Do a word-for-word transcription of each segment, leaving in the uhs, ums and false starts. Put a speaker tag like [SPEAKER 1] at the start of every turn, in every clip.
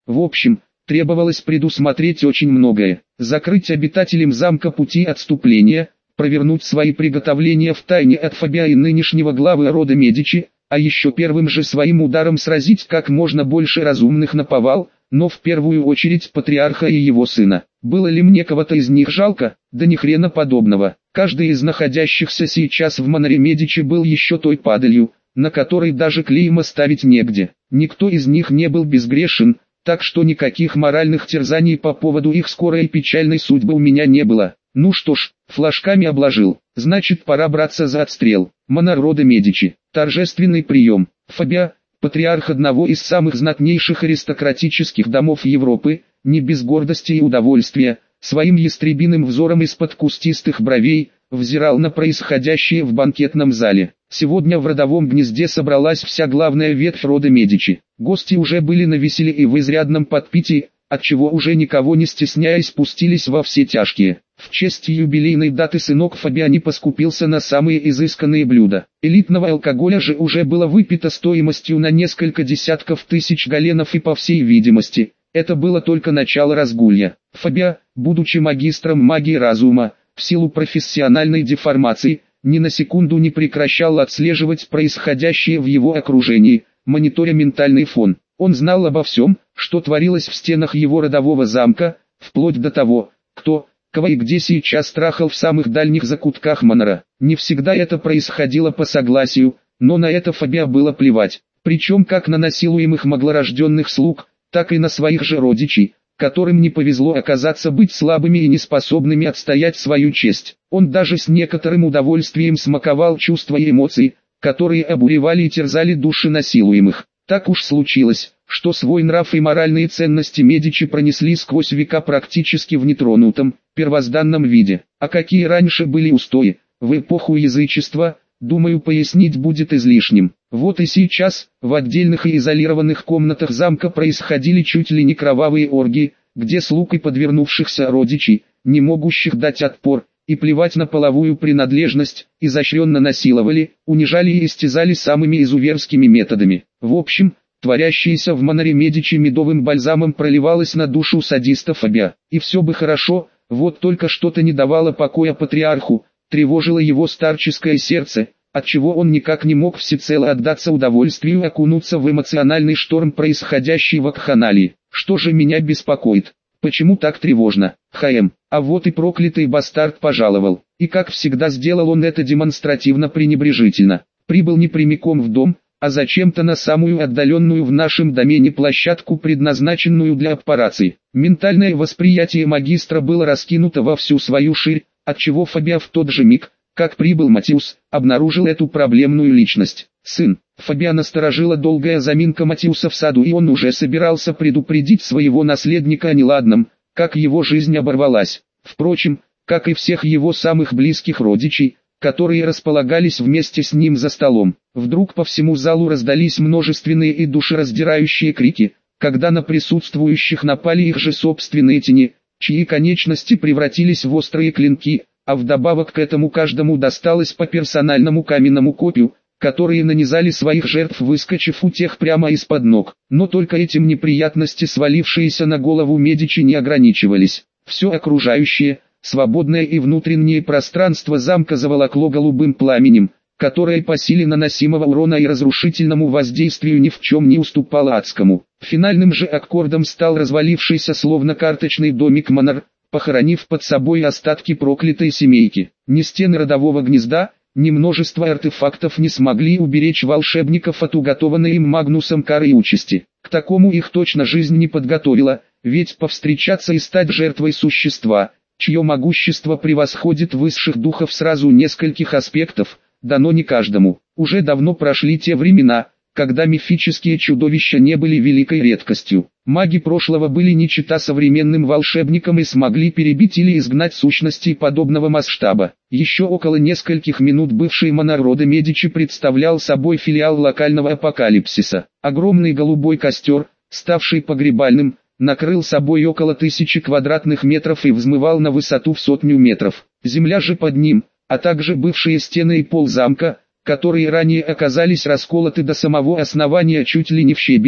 [SPEAKER 1] В общем, требовалось предусмотреть очень многое. Закрыть обитателям замка пути отступления, провернуть свои приготовления в тайне от Фабиа и нынешнего главы рода Медичи, а еще первым же своим ударом сразить как можно больше разумных наповал, но в первую очередь патриарха и его сына. Было ли мне кого-то из них жалко? Да ни хрена подобного. Каждый из находящихся сейчас в Монаре Медичи был еще той падалью, на которой даже клейма ставить негде. Никто из них не был безгрешен, так что никаких моральных терзаний по поводу их скорой и печальной судьбы у меня не было. Ну что ж, флажками обложил, значит пора браться за отстрел. Монар рода Медичи. Торжественный прием. Фабиа, патриарх одного из самых знатнейших аристократических домов Европы, не без гордости и удовольствия, своим ястребиным взором из-под кустистых бровей, взирал на происходящее в банкетном зале. Сегодня в родовом гнезде собралась вся главная ветвь рода Медичи. Гости уже были навеселе и в изрядном подпитии, отчего уже никого не стесняясь спустились во все тяжкие. В честь юбилейной даты сынок Фабиа не поскупился на самые изысканные блюда. Элитного алкоголя же уже было выпито стоимостью на несколько десятков тысяч галенов, и по всей видимости, это было только начало разгулья. Фабиа, будучи магистром магии разума, в силу профессиональной деформации, ни на секунду не прекращал отслеживать происходящее в его окружении, мониторя ментальный фон. Он знал обо всем, что творилось в стенах его родового замка, вплоть до того, кто, кого и где сейчас трахал в самых дальних закутках Монара. Не всегда это происходило по согласию, но на это Фабиа было плевать. Причем как на насилуемых маглорожденных слуг, так и на своих же родичей, которым не повезло оказаться быть слабыми и неспособными отстоять свою честь. Он даже с некоторым удовольствием смаковал чувства и эмоции, которые обуревали и терзали души насилуемых. Так уж случилось, что свой нрав и моральные ценности Медичи пронесли сквозь века практически в нетронутом, первозданном виде. А какие раньше были устои, в эпоху язычества, думаю, пояснить будет излишним. Вот и сейчас, в отдельных и изолированных комнатах замка происходили чуть ли не кровавые оргии, где слуг и подвернувшихся родичей, не могущих дать отпор, и плевать на половую принадлежность, изощренно насиловали, унижали и истязали самыми изуверскими методами. В общем, творящееся в Монаре Медичи медовым бальзамом проливалось на душу садиста Фабиа. И все бы хорошо, вот только что-то не давало покоя патриарху, тревожило его старческое сердце, отчего он никак не мог всецело отдаться удовольствию окунуться в эмоциональный шторм происходящей вакханалии. Что же меня беспокоит? Почему так тревожно? Хаэм, а вот и проклятый бастард пожаловал. И как всегда сделал он это демонстративно пренебрежительно. Прибыл не прямиком в дом, а зачем-то на самую отдаленную в нашем домене площадку, предназначенную для операций. Ментальное восприятие магистра было раскинуто во всю свою ширь, отчего Фабиа в тот же миг, как прибыл Матиус, обнаружил эту проблемную личность. Сын. Фабиа насторожила долгая заминка Матиуса в саду, и он уже собирался предупредить своего наследника о неладном, как его жизнь оборвалась. Впрочем, как и всех его самых близких родичей, которые располагались вместе с ним за столом. Вдруг по всему залу раздались множественные и душераздирающие крики, когда на присутствующих напали их же собственные тени, чьи конечности превратились в острые клинки, а вдобавок к этому каждому досталось по персональному каменному копью, которые нанизали своих жертв, выскочив у тех прямо из-под ног. Но только этим неприятности, свалившиеся на голову Медичи, не ограничивались. Все окружающее, свободное и внутреннее пространство замка заволокло голубым пламенем, которое по силе наносимого урона и разрушительному воздействию ни в чем не уступало адскому. Финальным же аккордом стал развалившийся словно карточный домик Монар, похоронив под собой остатки проклятой семейки. Ни стены родового гнезда, ни множество артефактов не смогли уберечь волшебников от уготованной им Магнусом кары и участи. К такому их точно жизнь не подготовила, ведь повстречаться и стать жертвой существа, чье могущество превосходит высших духов сразу нескольких аспектов, дано не каждому. Уже давно прошли те времена, когда мифические чудовища не были великой редкостью. Маги прошлого были не чета современным волшебникам и смогли перебить или изгнать сущности подобного масштаба. Еще около нескольких минут бывший монарх рода Медичи представлял собой филиал локального апокалипсиса. Огромный голубой костер, ставший погребальным, накрыл собой около тысячи квадратных метров и взмывал на высоту в сотню метров. Земля же под ним, а также бывшие стены и пол замка, которые ранее оказались расколоты до самого основания чуть ли не в щебень,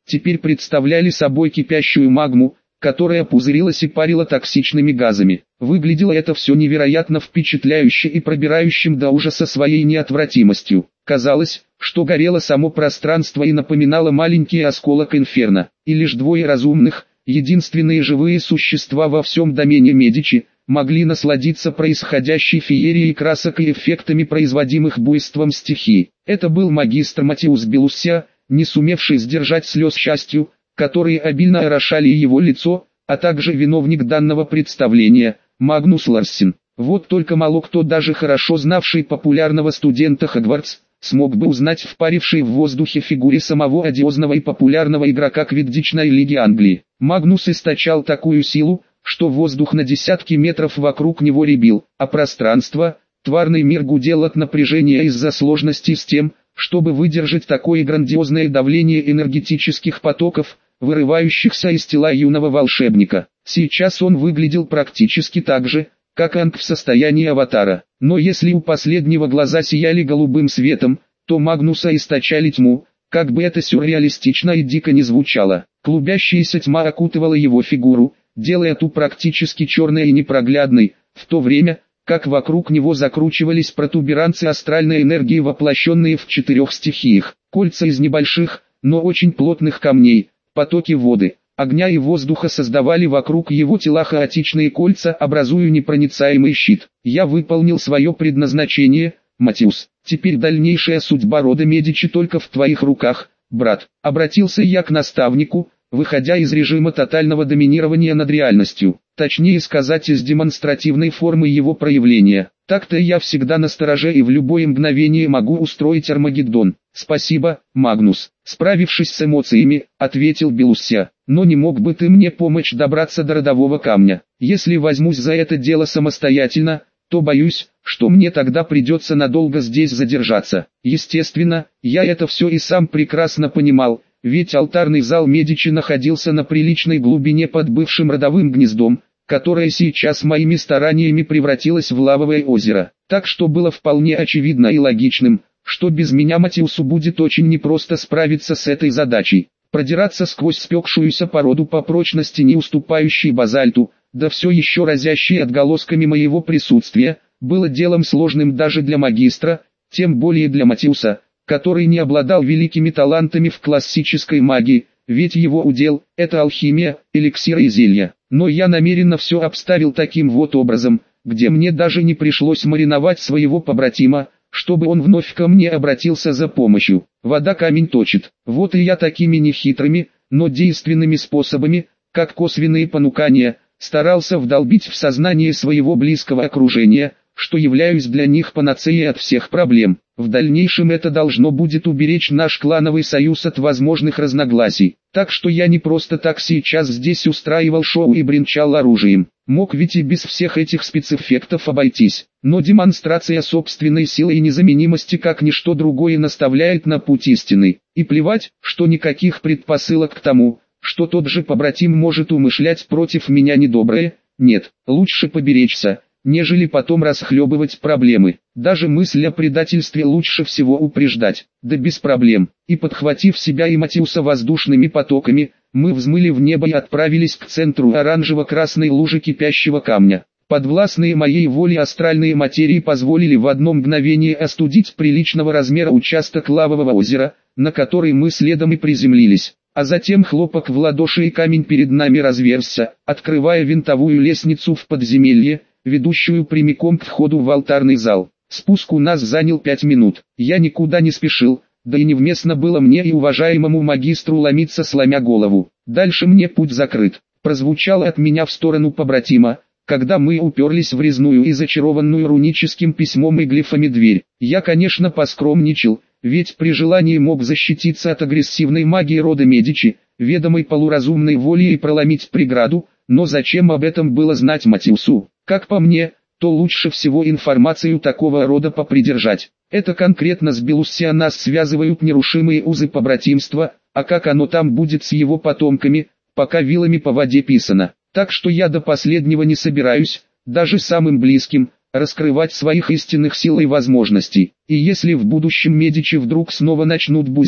[SPEAKER 1] теперь представляли собой кипящую магму, которая пузырилась и парила токсичными газами. Выглядело это все невероятно впечатляюще и пробирающим до ужаса своей неотвратимостью. Казалось, что горело само пространство и напоминало маленький осколок инферно. И лишь двое разумных, единственные живые существа во всем домене Медичи, могли насладиться происходящей феерией красок и эффектами, производимых буйством стихии. Это был магистр Матиус Белуссия, не сумевший сдержать слез счастью, которые обильно орошали его лицо, а также виновник данного представления, Магнус Ларсен. Вот только мало кто, даже хорошо знавший популярного студента Хогвартс, смог бы узнать в парившей в воздухе фигуре самого одиозного и популярного игрока Квиддичной лиги Англии. Магнус источал такую силу, что воздух на десятки метров вокруг него рябил, а пространство, тварный мир гудел от напряжения из-за сложностей с тем, чтобы выдержать такое грандиозное давление энергетических потоков, вырывающихся из тела юного волшебника. Сейчас он выглядел практически так же, как Анг в состоянии аватара. Но если у последнего глаза сияли голубым светом, то Магнуса источали тьму, как бы это сюрреалистично и дико не звучало. Клубящаяся тьма окутывала его фигуру, делая ту практически черной и непроглядной, в то время, как вокруг него закручивались протуберанцы астральной энергии, воплощенные в четырех стихиях. Кольца из небольших, но очень плотных камней, потоки воды, огня и воздуха создавали вокруг его тела хаотичные кольца, образуя непроницаемый щит. Я выполнил свое предназначение, Матиус. Теперь дальнейшая судьба рода Медичи только в твоих руках, брат. Обратился я к наставнику, выходя из режима тотального доминирования над реальностью, точнее сказать, из демонстративной формы его проявления. Так-то я всегда настороже и в любое мгновение могу устроить Армагеддон. Спасибо, Магнус. Справившись с эмоциями, ответил Белуссия. Но не мог бы ты мне помочь добраться до родового камня? Если возьмусь за это дело самостоятельно, то боюсь, что мне тогда придется надолго здесь задержаться. Естественно, я это все и сам прекрасно понимал, ведь алтарный зал Медичи находился на приличной глубине под бывшим родовым гнездом, которое сейчас моими стараниями превратилось в лавовое озеро. Так что было вполне очевидно и логичным, что без меня Матиусу будет очень непросто справиться с этой задачей. Продираться сквозь спекшуюся породу по прочности не уступающей базальту, да все еще разящей отголосками моего присутствия, было делом сложным даже для магистра, тем более для Матиуса, который не обладал великими талантами в классической магии, ведь его удел – это алхимия, эликсиры и зелья. Но я намеренно все обставил таким вот образом, где мне даже не пришлось мариновать своего побратима, чтобы он вновь ко мне обратился за помощью. Вода камень точит. Вот и я такими нехитрыми, но действенными способами, как косвенные понукания, старался вдолбить в сознание своего близкого окружения, что являюсь для них панацеей от всех проблем. В дальнейшем это должно будет уберечь наш клановый союз от возможных разногласий. Так что я не просто так сейчас здесь устраивал шоу и бренчал оружием. Мог ведь и без всех этих спецэффектов обойтись. Но демонстрация собственной силы и незаменимости как ничто другое наставляет на путь истины. И плевать, что никаких предпосылок к тому, что тот же побратим может умышлять против меня недоброе, нет, лучше поберечься, нежели потом расхлебывать проблемы. Даже мысль о предательстве лучше всего упреждать, да без проблем. И подхватив себя и Матиуса воздушными потоками, мы взмыли в небо и отправились к центру оранжево-красной лужи кипящего камня. Подвластные моей воле астральные материи позволили в одно мгновение остудить приличного размера участок лавового озера, на который мы следом и приземлились. А затем хлопок в ладоши и камень перед нами разверзся, открывая винтовую лестницу в подземелье, ведущую прямиком к входу в алтарный зал. Спуск у нас занял пять минут. Я никуда не спешил, да и невместно было мне и уважаемому магистру ломиться сломя голову. Дальше мне путь закрыт. Прозвучало от меня в сторону побратима, когда мы уперлись в резную и зачарованную руническим письмом и глифами дверь. Я, конечно, поскромничал, ведь при желании мог защититься от агрессивной магии рода Медичи, ведомой полуразумной волей, и проломить преграду, но зачем об этом было знать Матиусу? Как по мне, то лучше всего информацию такого рода попридержать. Это конкретно с Белуссия нас связывают нерушимые узы побратимства, а как оно там будет с его потомками, пока вилами по воде писано. Так что я до последнего не собираюсь, даже самым близким, раскрывать своих истинных сил и возможностей. И если в будущем Медичи вдруг снова начнут бузить,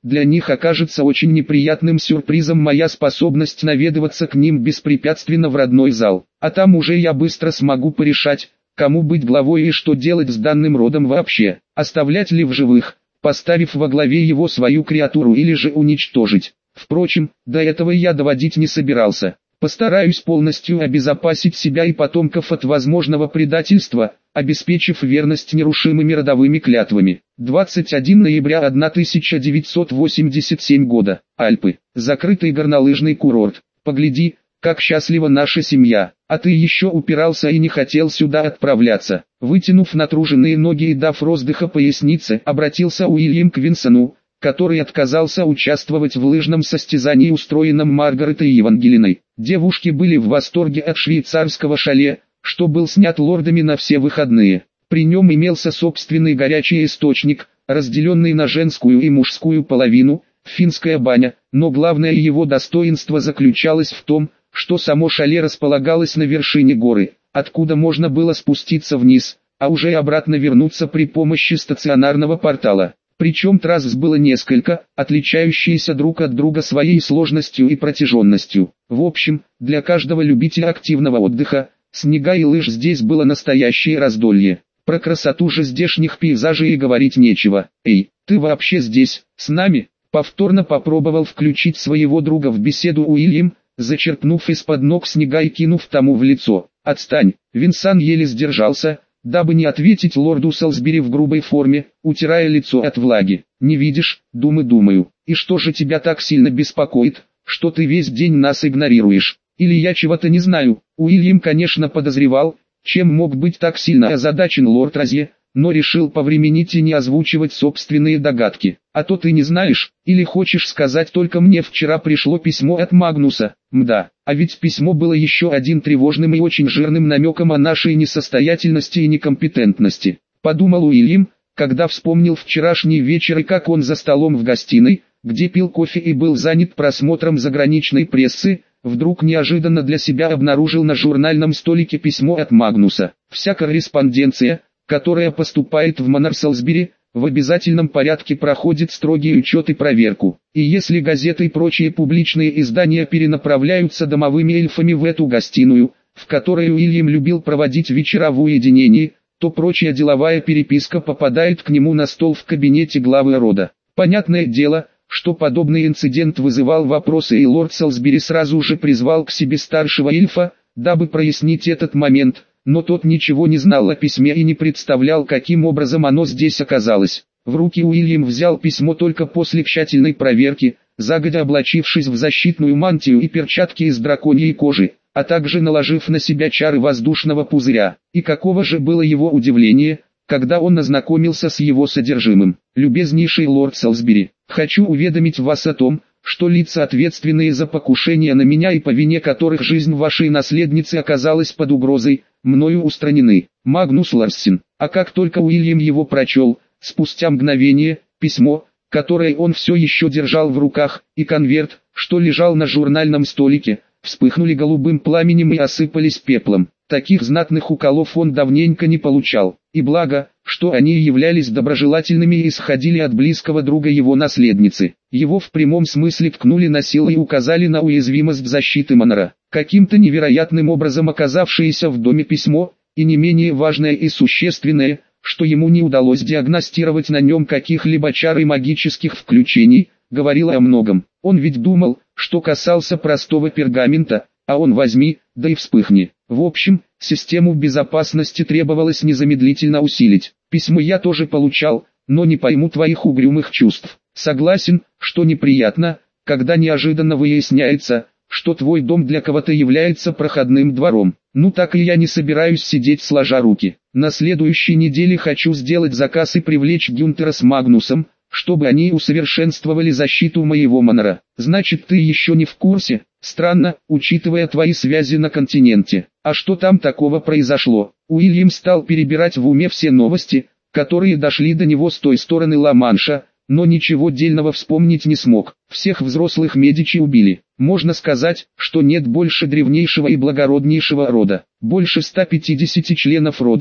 [SPEAKER 1] для них окажется очень неприятным сюрпризом моя способность наведываться к ним беспрепятственно в родной зал. А там уже я быстро смогу порешать, кому быть главой и что делать с данным родом вообще, оставлять ли в живых, поставив во главе его свою креатуру или же уничтожить. Впрочем, до этого я доводить не собирался. Постараюсь полностью обезопасить себя и потомков от возможного предательства, обеспечив верность нерушимыми родовыми клятвами. двадцать первого ноября тысяча девятьсот восемьдесят седьмого года. Альпы. Закрытый горнолыжный курорт. Погляди, как счастлива наша семья. А ты еще упирался и не хотел сюда отправляться. Вытянув натруженные ноги и дав роздыха пояснице, обратился Уильям к Винсону, который отказался участвовать в лыжном состязании, устроенном Маргаретой Евангелиной. Девушки были в восторге от швейцарского шале, что был снят лордами на все выходные. При нем имелся собственный горячий источник, разделенный на женскую и мужскую половину, финская баня, но главное его достоинство заключалось в том, что само шале располагалось на вершине горы, откуда можно было спуститься вниз, а уже обратно вернуться при помощи стационарного портала. Причем трасс было несколько, отличающиеся друг от друга своей сложностью и протяженностью. В общем, для каждого любителя активного отдыха, снега и лыж здесь было настоящее раздолье. Про красоту же здешних пейзажей и говорить нечего. «Эй, ты вообще здесь, с нами?» Повторно попробовал включить своего друга в беседу Уильям, зачерпнув из-под ног снега и кинув тому в лицо. «Отстань!» Винсан еле сдержался, дабы не ответить лорду Солсбери в грубой форме, утирая лицо от влаги. «Не видишь, думаю, думаю. И что же тебя так сильно беспокоит, что ты весь день нас игнорируешь? Или я чего-то не знаю?» Уильям, конечно, подозревал, чем мог быть так сильно озадачен лорд Розье, но решил повременить и не озвучивать собственные догадки. «А то ты не знаешь, или хочешь сказать только мне вчера пришло письмо от Магнуса?» «Мда, а ведь письмо было еще один тревожным и очень жирным намеком о нашей несостоятельности и некомпетентности», подумал Уильям, когда вспомнил вчерашний вечер и как он за столом в гостиной, где пил кофе и был занят просмотром заграничной прессы, вдруг неожиданно для себя обнаружил на журнальном столике письмо от Магнуса. Вся корреспонденция, которая поступает в Манор Солсбери, в обязательном порядке проходит строгий учет и проверку. И если газеты и прочие публичные издания перенаправляются домовыми эльфами в эту гостиную, в которой Уильям любил проводить вечера в уединении, то прочая деловая переписка попадает к нему на стол в кабинете главы рода. Понятное дело, что подобный инцидент вызывал вопросы, и лорд Солсбери сразу же призвал к себе старшего эльфа, дабы прояснить этот момент, но тот ничего не знал о письме и не представлял, каким образом оно здесь оказалось. В руки Уильям взял письмо только после тщательной проверки, загодя облачившись в защитную мантию и перчатки из драконьей кожи, а также наложив на себя чары воздушного пузыря. И каково же было его удивление, когда он ознакомился с его содержимым. «Любезнейший лорд Солсбери, хочу уведомить вас о том, что лица, ответственные за покушение на меня и по вине которых жизнь вашей наследницы оказалась под угрозой, мною устранены. Магнус Ларсен». А как только Уильям его прочел, спустя мгновение, письмо, которое он все еще держал в руках, и конверт, что лежал на журнальном столике, вспыхнули голубым пламенем и осыпались пеплом. Таких знатных уколов он давненько не получал, и благо, что они являлись доброжелательными и исходили от близкого друга его наследницы. Его в прямом смысле ткнули на силу и указали на уязвимость защиты Манора. Каким-то невероятным образом оказавшееся в доме письмо, и не менее важное и существенное, что ему не удалось диагностировать на нем каких-либо чар и магических включений, говорило о многом. Он ведь думал, что касался простого пергамента, а он возьми, да и вспыхни. В общем, систему безопасности требовалось незамедлительно усилить. Письмо я тоже получал, но не пойму твоих угрюмых чувств. Согласен, что неприятно, когда неожиданно выясняется, что твой дом для кого-то является проходным двором. Ну так и я не собираюсь сидеть сложа руки. На следующей неделе хочу сделать заказ и привлечь Гюнтера с Магнусом, чтобы они усовершенствовали защиту моего Манора. Значит, ты еще не в курсе? Странно, учитывая твои связи на континенте. А что там такого произошло? Уильям стал перебирать в уме все новости, которые дошли до него с той стороны Ла-Манша, но ничего дельного вспомнить не смог. Всех взрослых Медичи убили. Можно сказать, что нет больше древнейшего и благороднейшего рода. Больше ста пятидесяти членов рода,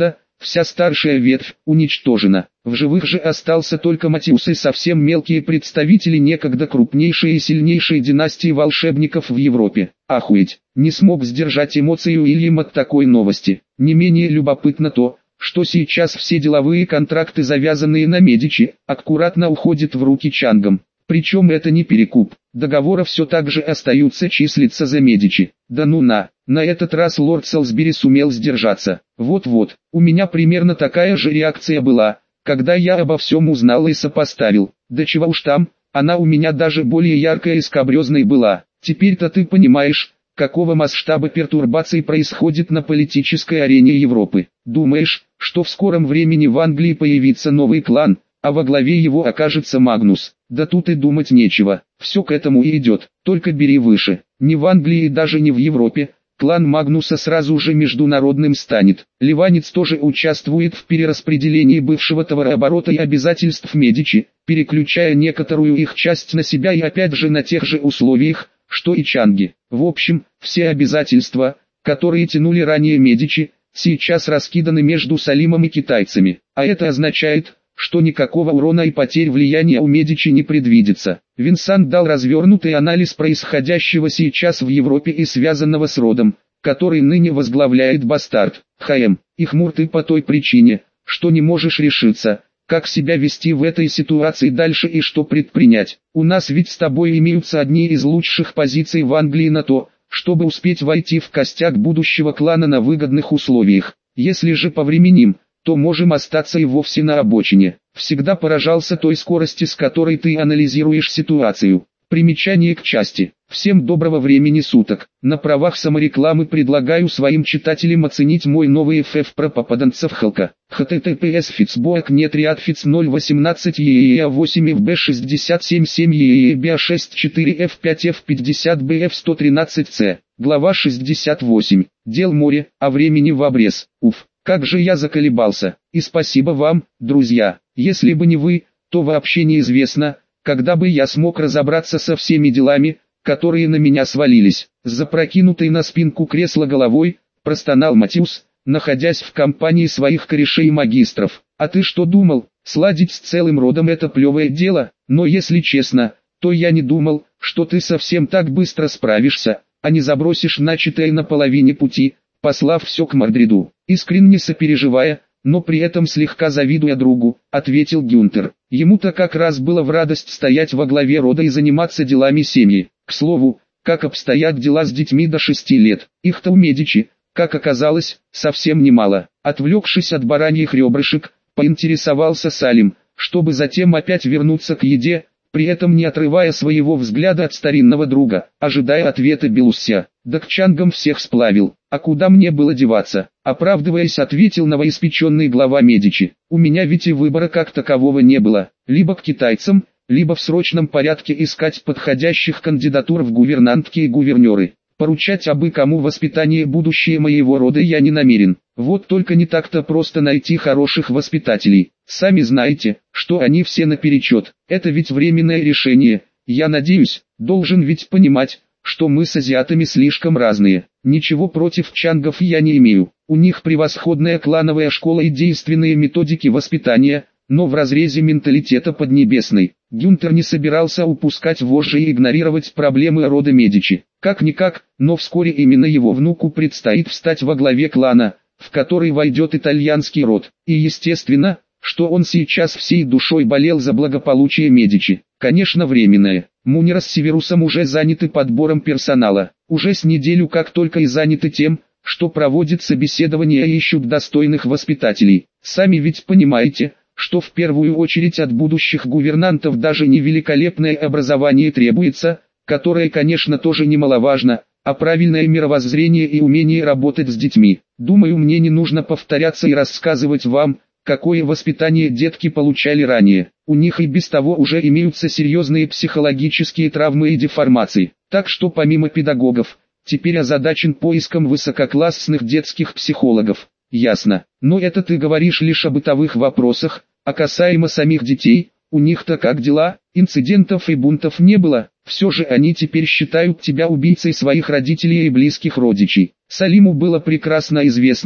[SPEAKER 1] вся старшая ветвь уничтожена. В живых же остался только Матиус и совсем мелкие представители некогда крупнейшей и сильнейшей династии волшебников в Европе. Охуеть, не смог сдержать эмоции Уильям от такой новости. Не менее любопытно то, что сейчас все деловые контракты, завязанные на Медичи, аккуратно уходят в руки Чангам. Причем это не перекуп, договоры все так же остаются числиться за Медичи. Да ну на, на этот раз лорд Солсбери сумел сдержаться. Вот-вот, у меня примерно такая же реакция была, когда я обо всем узнал и сопоставил. Да чего уж там, она у меня даже более яркая и скабрезной была. Теперь-то ты понимаешь, какого масштаба пертурбаций происходит на политической арене Европы. Думаешь, что в скором времени в Англии появится новый клан, а во главе его окажется Магнус? Да тут и думать нечего, все к этому и идет, только бери выше. Ни в Англии и даже не в Европе, клан Магнуса сразу же международным станет. Ливанец тоже участвует в перераспределении бывшего товарооборота и обязательств Медичи, переключая некоторую их часть на себя и опять же на тех же условиях, что и Чанги. В общем, все обязательства, которые тянули ранее Медичи, сейчас раскиданы между Салимом и китайцами. А это означает, что никакого урона и потерь влияния у Медичи не предвидится. Винсент дал развернутый анализ происходящего сейчас в Европе и связанного с родом, который ныне возглавляет бастард, Хаэм. И хмур ты по той причине, что не можешь решиться, как себя вести в этой ситуации дальше и что предпринять. У нас ведь с тобой имеются одни из лучших позиций в Англии на то, чтобы успеть войти в костяк будущего клана на выгодных условиях. Если же повременим, то можем остаться и вовсе на обочине. Всегда поражался той скорости, с которой ты анализируешь ситуацию. Примечание к части. Всем доброго времени суток. На правах саморекламы предлагаю своим читателям оценить мой новый эф эф про попаданцев Халка. https фицбоек нет риадфиц ноль восемнадцать ееа восемь эф бэ шестьдесят семь семь ееа шесть четыре эф пять эф пятьдесят бэ эф сто тринадцать цэ. Глава шестьдесят восемь. Дел море, а времени в обрез. Уф, как же я заколебался. И спасибо вам, друзья. Если бы не вы, то вообще неизвестно, когда бы я смог разобраться со всеми делами, которые на меня свалились. С запрокинутой на спинку кресла головой, простонал Матиус, находясь в компании своих корешей и магистров. А ты что думал, сладить с целым родом это плевое дело? Но если честно, то я не думал, что ты совсем так быстро справишься, а не забросишь начатое на половине пути, послав все к Мордреду. Искренне сопереживая, но при этом слегка завидуя другу, ответил Гюнтер. Ему-то как раз было в радость стоять во главе рода и заниматься делами семьи. К слову, как обстоят дела с детьми до шести лет? Их-то у Медичи, как оказалось, совсем немало. Отвлекшись от бараньих ребрышек, поинтересовался Салим, чтобы затем опять вернуться к еде, при этом не отрывая своего взгляда от старинного друга, ожидая ответа Белусся. Да к Чангам всех сплавил, а куда мне было деваться? Оправдываясь, ответил новоиспеченный глава Медичи. У меня ведь и выбора как такового не было, либо к китайцам, либо в срочном порядке искать подходящих кандидатур в гувернантки и гувернеры. Поручать абы кому воспитание будущее моего рода я не намерен. Вот только не так-то просто найти хороших воспитателей. Сами знаете, что они все наперечет. Это ведь временное решение. Я надеюсь, должен ведь понимать, что мы с азиатами слишком разные. Ничего против чангов я не имею. У них превосходная клановая школа и действенные методики воспитания, но в разрезе менталитета поднебесной. Гюнтер не собирался упускать вожжи и игнорировать проблемы рода Медичи. Как-никак, но вскоре именно его внуку предстоит встать во главе клана, в который войдет итальянский род. И естественно, что он сейчас всей душой болел за благополучие Медичи. Конечно, временное. Мунира с Северусом уже заняты подбором персонала. Уже с неделю как только и заняты тем, что проводят собеседования и ищут достойных воспитателей. Сами ведь понимаете, что в первую очередь от будущих гувернантов даже не великолепное образование требуется, которое, конечно, тоже немаловажно, а правильное мировоззрение и умение работать с детьми. Думаю, мне не нужно повторяться и рассказывать вам, какое воспитание детки получали ранее. У них и без того уже имеются серьезные психологические травмы и деформации. Так что помимо педагогов, теперь озадачен поиском высококлассных детских психологов. Ясно. Но это ты говоришь лишь о бытовых вопросах, а касаемо самих детей, у них-то как дела? Инцидентов и бунтов не было. Все же они теперь считают тебя убийцей своих родителей и близких родичей. Салиму было прекрасно известно,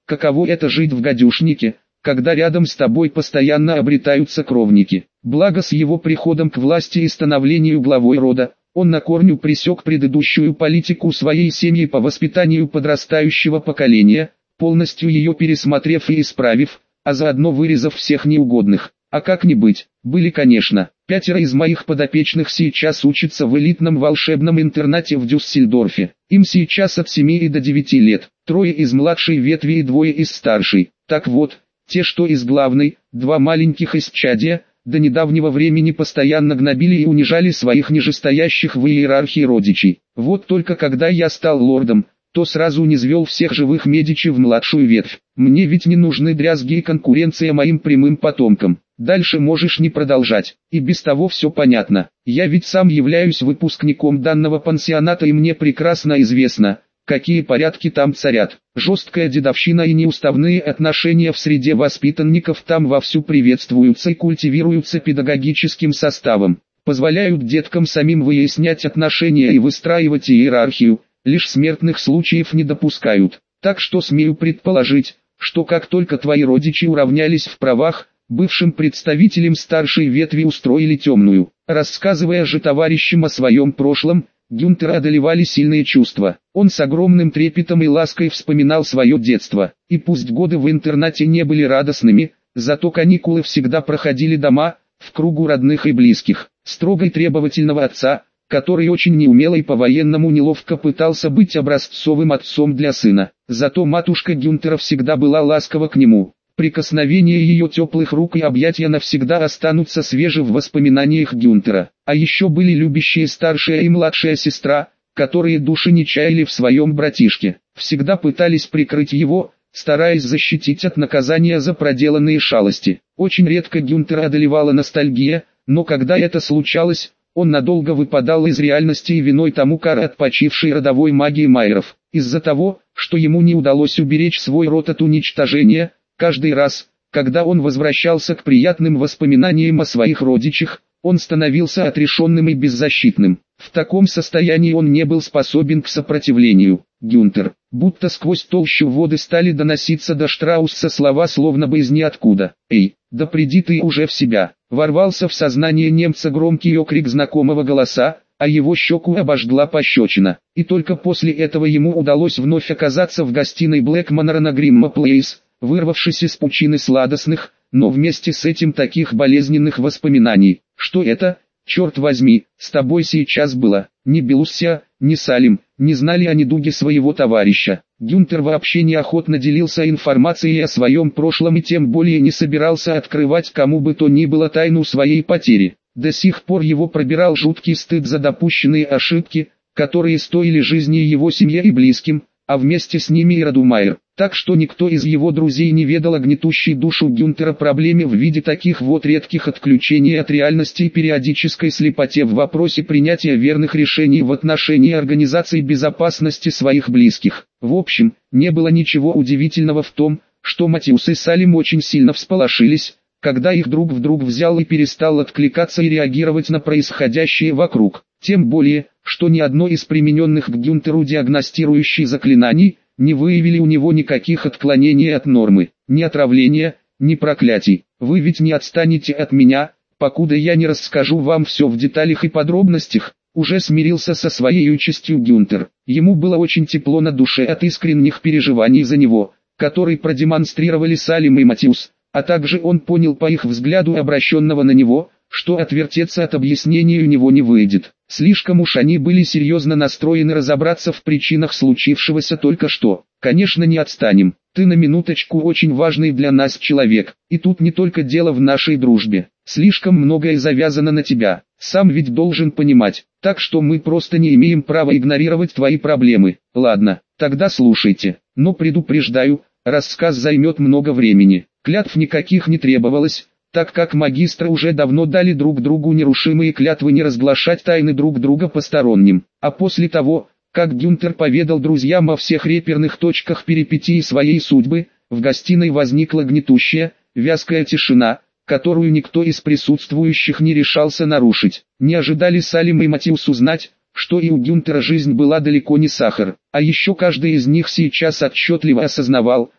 [SPEAKER 1] каково это жить в гадюшнике, когда рядом с тобой постоянно обретаются кровники. Благо с его приходом к власти и становлению главой рода, он на корню пресек предыдущую политику своей семьи по воспитанию подрастающего поколения, полностью ее пересмотрев и исправив, а заодно вырезав всех неугодных. А как не быть, были, конечно. Пятеро из моих подопечных сейчас учатся в элитном волшебном интернате в Дюссельдорфе. Им сейчас от семи и до девяти лет, трое из младшей ветви и двое из старшей. Так вот, те, что из главной, два маленьких исчадия, до недавнего времени постоянно гнобили и унижали своих нижестоящих в иерархии родичей. Вот только когда я стал лордом, то сразу низвел всех живых Медичи в младшую ветвь. Мне ведь не нужны дрязги и конкуренция моим прямым потомкам. Дальше можешь не продолжать, и без того все понятно. Я ведь сам являюсь выпускником данного пансионата, и мне прекрасно известно, какие порядки там царят. Жесткая дедовщина и неуставные отношения в среде воспитанников там вовсю приветствуются и культивируются педагогическим составом. Позволяют деткам самим выяснять отношения и выстраивать иерархию, лишь смертных случаев не допускают. Так что смею предположить, что как только твои родичи уравнялись в правах, бывшим представителям старшей ветви устроили темную. Рассказывая же товарищам о своем прошлом, Гюнтера одолевали сильные чувства. Он с огромным трепетом и лаской вспоминал свое детство. И пусть годы в интернате не были радостными, зато каникулы всегда проходили дома, в кругу родных и близких. Строго и требовательного отца, который очень неумело и по-военному неловко пытался быть образцовым отцом для сына. Зато матушка Гюнтера всегда была ласкова к нему. Прикосновения ее теплых рук и объятия навсегда останутся свежи в воспоминаниях Гюнтера. А еще были любящие старшая и младшая сестра, которые души не чаяли в своем братишке. Всегда пытались прикрыть его, стараясь защитить от наказания за проделанные шалости. Очень редко Гюнтера одолевала ностальгия, но когда это случалось, он надолго выпадал из реальности, и виной тому кара от почившей родовой магии Майеров. Из-за того, что ему не удалось уберечь свой род от уничтожения, каждый раз, когда он возвращался к приятным воспоминаниям о своих родичах, он становился отрешенным и беззащитным. В таком состоянии он не был способен к сопротивлению. Гюнтер, будто сквозь толщу воды стали доноситься до Штраусса слова словно бы из ниоткуда. «Эй, да приди ты уже в себя!» Ворвался в сознание немца громкий окрик знакомого голоса, а его щеку обожгла пощечина. И только после этого ему удалось вновь оказаться в гостиной Блэкманора на Гримма Плейс, вырвавшись из пучины сладостных, но вместе с этим таких болезненных воспоминаний. Что это, черт возьми, с тобой сейчас было? Ни Белусsia, ни Салим не знали о недуге своего товарища. Гюнтер вообще неохотно делился информацией о своем прошлом и тем более не собирался открывать кому бы то ни было тайну своей потери. До сих пор его пробирал жуткий стыд за допущенные ошибки, которые стоили жизни его семье и близким, а вместе с ними и роду Майер. Так что никто из его друзей не ведал о гнетущей душу Гюнтера проблеме в виде таких вот редких отключений от реальности и периодической слепоте в вопросе принятия верных решений в отношении организации безопасности своих близких. В общем, не было ничего удивительного в том, что Матиус и Салим очень сильно всполошились, когда их друг вдруг взял и перестал откликаться и реагировать на происходящее вокруг. Тем более, что ни одно из примененных к Гюнтеру диагностирующих заклинаний не выявили у него никаких отклонений от нормы, ни отравления, ни проклятий. Вы ведь не отстанете от меня, покуда я не расскажу вам все в деталях и подробностях. Уже смирился со своей участью Гюнтер. Ему было очень тепло на душе от искренних переживаний за него, которые продемонстрировали Салим и Матиус, а также он понял по их взгляду, обращенного на него, что отвертеться от объяснений у него не выйдет. Слишком уж они были серьезно настроены разобраться в причинах случившегося только что. Конечно, не отстанем. Ты на минуточку очень важный для нас человек. И тут не только дело в нашей дружбе. Слишком многое завязано на тебя. Сам ведь должен понимать. Так что мы просто не имеем права игнорировать твои проблемы. Ладно, тогда слушайте. Но предупреждаю, рассказ займет много времени. Клятв никаких не требовалось, так как магистры уже давно дали друг другу нерушимые клятвы не разглашать тайны друг друга посторонним. А после того, как Гюнтер поведал друзьям о всех реперных точках перипетии своей судьбы, в гостиной возникла гнетущая, вязкая тишина, которую никто из присутствующих не решался нарушить. Не ожидали Салим и Матиус узнать, что и у Гюнтера жизнь была далеко не сахар. А еще каждый из них сейчас отчетливо осознавал,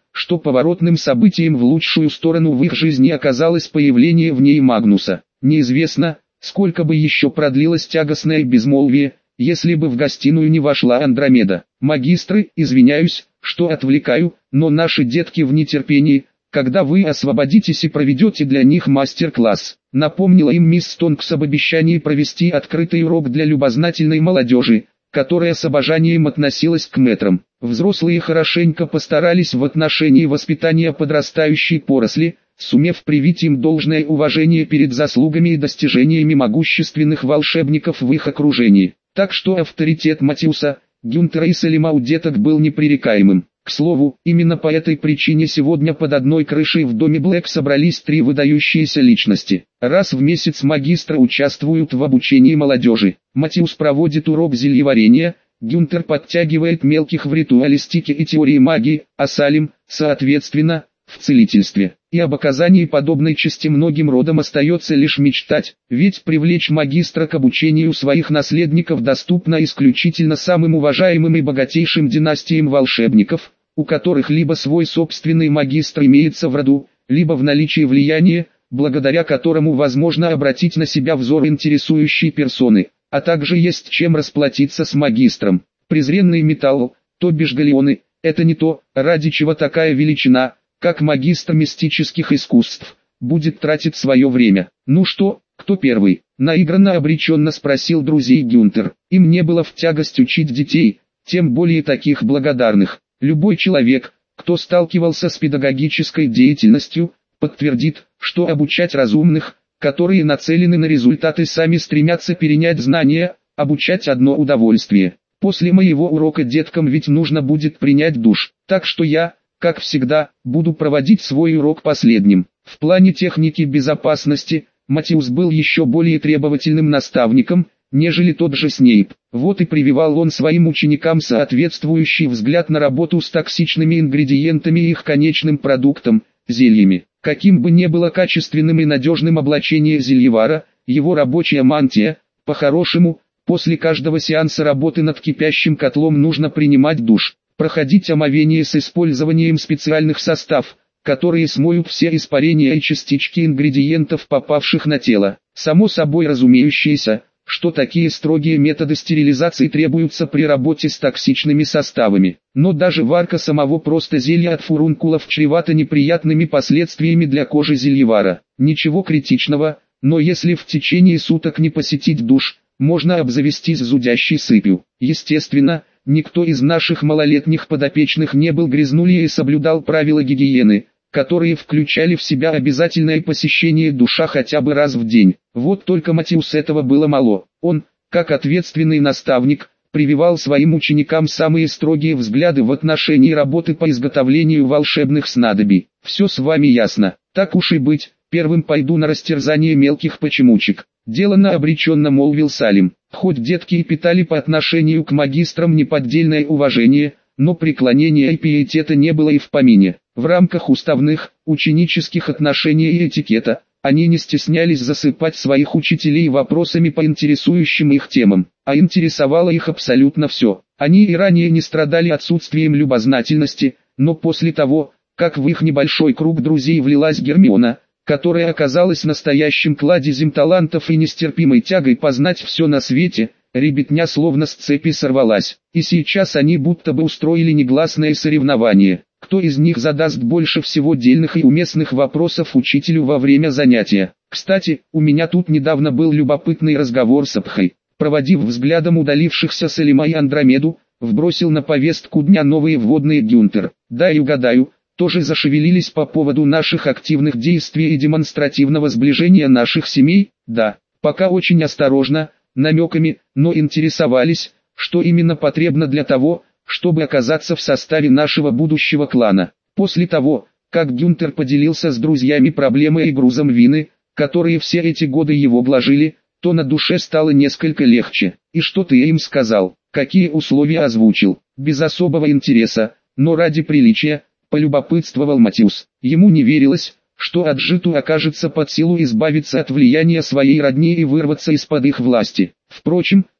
[SPEAKER 1] что поворотным событием в лучшую сторону в их жизни оказалось появление в ней Магнуса. Неизвестно, сколько бы еще продлилось тягостное безмолвие, если бы в гостиную не вошла Андромеда. «Магистры, извиняюсь, что отвлекаю, но наши детки в нетерпении, когда вы освободитесь и проведете для них мастер-класс», напомнила им мисс Тонкс об обещании провести открытый урок для любознательной молодежи, которая с обожанием относилась к мэтрам. Взрослые хорошенько постарались в отношении воспитания подрастающей поросли, сумев привить им должное уважение перед заслугами и достижениями могущественных волшебников в их окружении. Так что авторитет Матиуса, Гюнтера и Салима у деток был непререкаемым. К слову, именно по этой причине сегодня под одной крышей в доме Блэк собрались три выдающиеся личности. Раз в месяц магистры участвуют в обучении молодежи. Матиус проводит урок зельеварения, Гюнтер подтягивает мелких в ритуалистике и теории магии, а Салим, соответственно, в целительстве. И об оказании подобной чести многим родам остается лишь мечтать, ведь привлечь магистра к обучению своих наследников доступно исключительно самым уважаемым и богатейшим династиям волшебников, у которых либо свой собственный магистр имеется в роду, либо в наличии влияния, благодаря которому возможно обратить на себя взор интересующей персоны, а также есть чем расплатиться с магистром. Презренный металл, то бишь галеоны, это не то, ради чего такая величина, как магистр мистических искусств, будет тратить свое время. «Ну что, кто первый?» — наигранно обреченно спросил друзей Гюнтер. Им не было в тягость учить детей, тем более таких благодарных. Любой человек, кто сталкивался с педагогической деятельностью, подтвердит, что обучать разумных, которые нацелены на результаты, сами стремятся перенять знания, обучать одно удовольствие. После моего урока деткам ведь нужно будет принять душ, так что я, как всегда, буду проводить свой урок последним. В плане техники безопасности, Матиус был еще более требовательным наставником, нежели тот же Снейп. Вот и прививал он своим ученикам соответствующий взгляд на работу с токсичными ингредиентами и их конечным продуктом, зельями. Каким бы ни было качественным и надежным облачение зельевара, его рабочая мантия, по-хорошему, после каждого сеанса работы над кипящим котлом нужно принимать душ, проходить омовение с использованием специальных составов, которые смоют все испарения и частички ингредиентов, попавших на тело. Само собой разумеющееся, что такие строгие методы стерилизации требуются при работе с токсичными составами. Но даже варка самого просто зелья от фурункулов чревата неприятными последствиями для кожи зельевара. Ничего критичного, но если в течение суток не посетить душ, можно обзавестись зудящей сыпью. Естественно, никто из наших малолетних подопечных не был грязнулей и соблюдал правила гигиены, которые включали в себя обязательное посещение душа хотя бы раз в день. Вот только Матиус этого было мало. Он, как ответственный наставник, прививал своим ученикам самые строгие взгляды в отношении работы по изготовлению волшебных снадобий. «Все с вами ясно, так уж и быть, первым пойду на растерзание мелких почемучек», деланно обреченно молвил Салим. Хоть детки и питали по отношению к магистрам неподдельное уважение, но преклонения и пиетета не было и в помине. В рамках уставных, ученических отношений и этикета, они не стеснялись засыпать своих учителей вопросами по интересующим их темам, а интересовало их абсолютно все. Они и ранее не страдали отсутствием любознательности, но после того, как в их небольшой круг друзей влилась Гермиона, которая оказалась настоящим кладезем талантов и нестерпимой тягой познать все на свете, ребятня словно с цепи сорвалась. И сейчас они будто бы устроили негласное соревнование, кто из них задаст больше всего дельных и уместных вопросов учителю во время занятия. Кстати, у меня тут недавно был любопытный разговор с Абхой. Проводив взглядом удалившихся Салима и Андромеду, вбросил на повестку дня новые вводные Гюнтер. Да и угадаю, тоже зашевелились по поводу наших активных действий и демонстративного сближения наших семей. Да, пока очень осторожно, намеками, но интересовались, что именно потребно для того, чтобы оказаться в составе нашего будущего клана. После того, как Гюнтер поделился с друзьями проблемой и грузом вины, которые все эти годы его блажили, то на душе стало несколько легче. «И что ты им сказал? Какие условия озвучил?» Без особого интереса, но ради приличия, полюбопытствовал Матиус. Ему не верилось, что Аджиту окажется под силу избавиться от влияния своей родни и вырваться из-под их власти. Впрочем,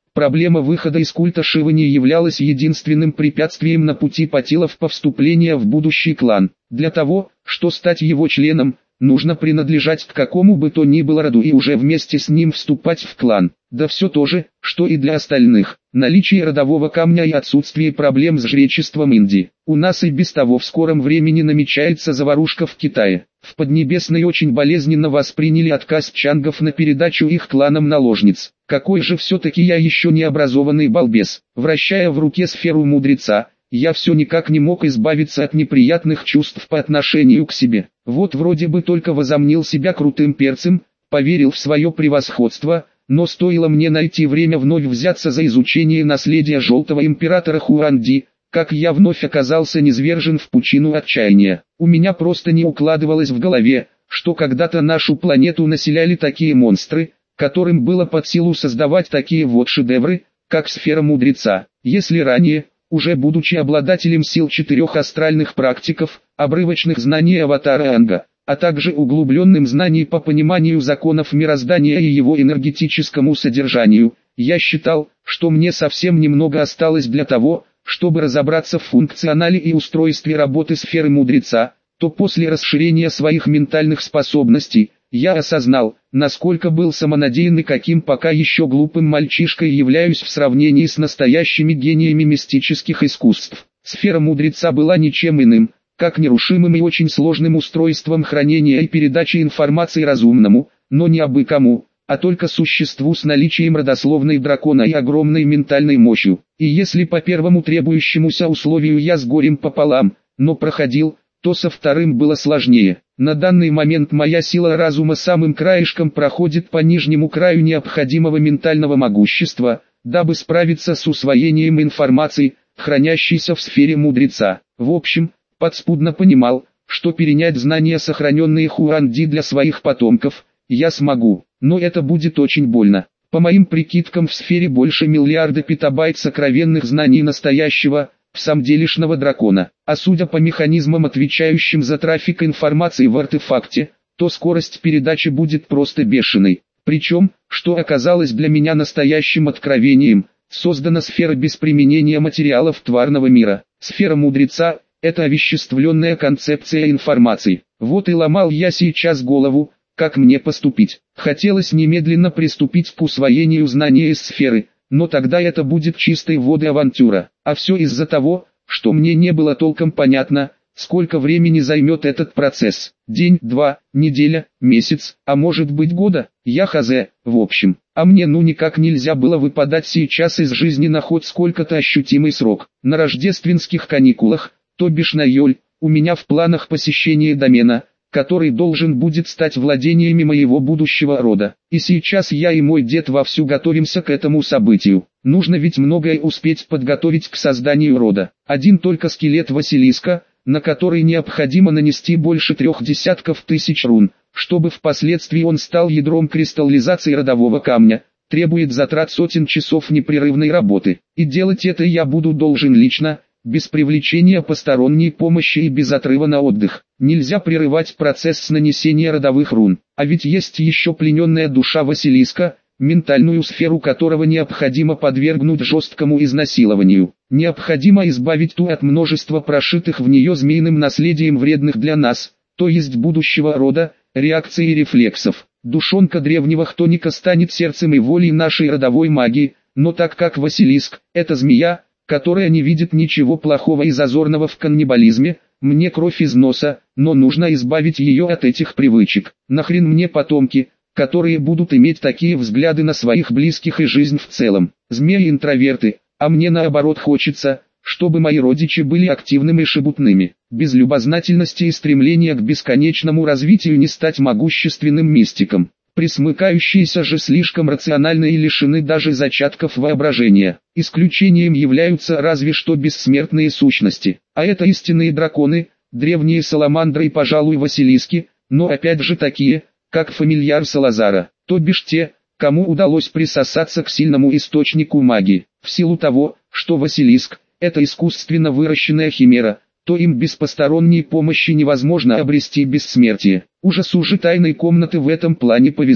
[SPEAKER 1] Проблема выхода из культа Шивы не являлась единственным препятствием на пути Патилов по вступлению в будущий клан. Для того, чтобы стать его членом, нужно принадлежать к какому бы то ни было роду и уже вместе с ним вступать в клан. Да все то же, что и для остальных. Наличие родового камня и отсутствие проблем с жречеством Индии. У нас и без того в скором времени намечается заварушка в Китае. В Поднебесной очень болезненно восприняли отказ чангов на передачу их кланам наложниц. Какой же все-таки я еще необразованный балбес. Вращая в руке сферу мудреца, я все никак не мог избавиться от неприятных чувств по отношению к себе. Вот вроде бы только возомнил себя крутым перцем, поверил в свое превосходство, но стоило мне найти время вновь взяться за изучение наследия Желтого Императора Хуанди, как я вновь оказался низвержен в пучину отчаяния. У меня просто не укладывалось в голове, что когда-то нашу планету населяли такие монстры, которым было под силу создавать такие вот шедевры, как сфера мудреца. Если ранее, уже будучи обладателем сил четырех астральных практиков, обрывочных знаний аватара Анга, а также углубленным знаний по пониманию законов мироздания и его энергетическому содержанию, я считал, что мне совсем немного осталось для того, чтобы разобраться в функционале и устройстве работы сферы мудреца, то после расширения своих ментальных способностей, я осознал, насколько был самонадеян и каким пока еще глупым мальчишкой являюсь в сравнении с настоящими гениями мистических искусств. Сфера мудреца была ничем иным, как нерушимым и очень сложным устройством хранения и передачи информации разумному, но не абы кому, а только существу с наличием родословной дракона и огромной ментальной мощью. И если по первому требующемуся условию я с горем пополам, но проходил, то со вторым было сложнее. На данный момент моя сила разума самым краешком проходит по нижнему краю необходимого ментального могущества, дабы справиться с усвоением информации, хранящейся в сфере мудреца. В общем, подспудно понимал, что перенять знания, сохраненные Хуанди для своих потомков, я смогу, но это будет очень больно. По моим прикидкам, в сфере больше миллиарда петабайт сокровенных знаний настоящего, всамделишного дракона, а судя по механизмам, отвечающим за трафик информации в артефакте, то скорость передачи будет просто бешеной. Причем, что оказалось для меня настоящим откровением, создана сфера без применения материалов тварного мира. Сфера мудреца – это овеществленная концепция информации. Вот и ломал я сейчас голову, как мне поступить. Хотелось немедленно приступить к усвоению знания из сферы, но тогда это будет чистой воды авантюра. А все из-за того, что мне не было толком понятно, сколько времени займет этот процесс. День, два, неделя, месяц, а может быть года, я хз, в общем. А мне ну никак нельзя было выпадать сейчас из жизни на хоть сколько-то ощутимый срок. На рождественских каникулах, то бишь на Йоль, у меня в планах посещение домена, который должен будет стать владениями моего будущего рода. И сейчас я и мой дед вовсю готовимся к этому событию. Нужно ведь многое успеть подготовить к созданию рода. Один только скелет Василиска, на который необходимо нанести больше трех десятков тысяч рун, чтобы впоследствии он стал ядром кристаллизации родового камня, требует затрат сотен часов непрерывной работы. И делать это я буду должен лично, без привлечения посторонней помощи и без отрыва на отдых. Нельзя прерывать процесс с нанесения родовых рун. А ведь есть еще плененная душа Василиска, ментальную сферу которого необходимо подвергнуть жесткому изнасилованию. Необходимо избавить ту от множества прошитых в нее змеиным наследием вредных для нас, то есть будущего рода, реакций и рефлексов. Душонка древнего хтоника станет сердцем и волей нашей родовой магии, но так как Василиск – это змея, которая не видит ничего плохого и зазорного в каннибализме, мне кровь из носа, но нужно избавить ее от этих привычек. Нахрен мне потомки, которые будут иметь такие взгляды на своих близких и жизнь в целом. Змеи интроверты, а мне наоборот хочется, чтобы мои родичи были активными и шебутными. Без любознательности и стремления к бесконечному развитию не стать могущественным мистиком. Присмыкающиеся же слишком рациональны и лишены даже зачатков воображения. Исключением являются разве что бессмертные сущности. А это истинные драконы, древние саламандры и, пожалуй, Василиски, но опять же такие, как фамильяр Салазара, то бишь те, кому удалось присосаться к сильному источнику магии. В силу того, что Василиск – это искусственно выращенная химера, то им без посторонней помощи невозможно обрести бессмертие. Ужасу же тайной комнаты в этом плане повезло.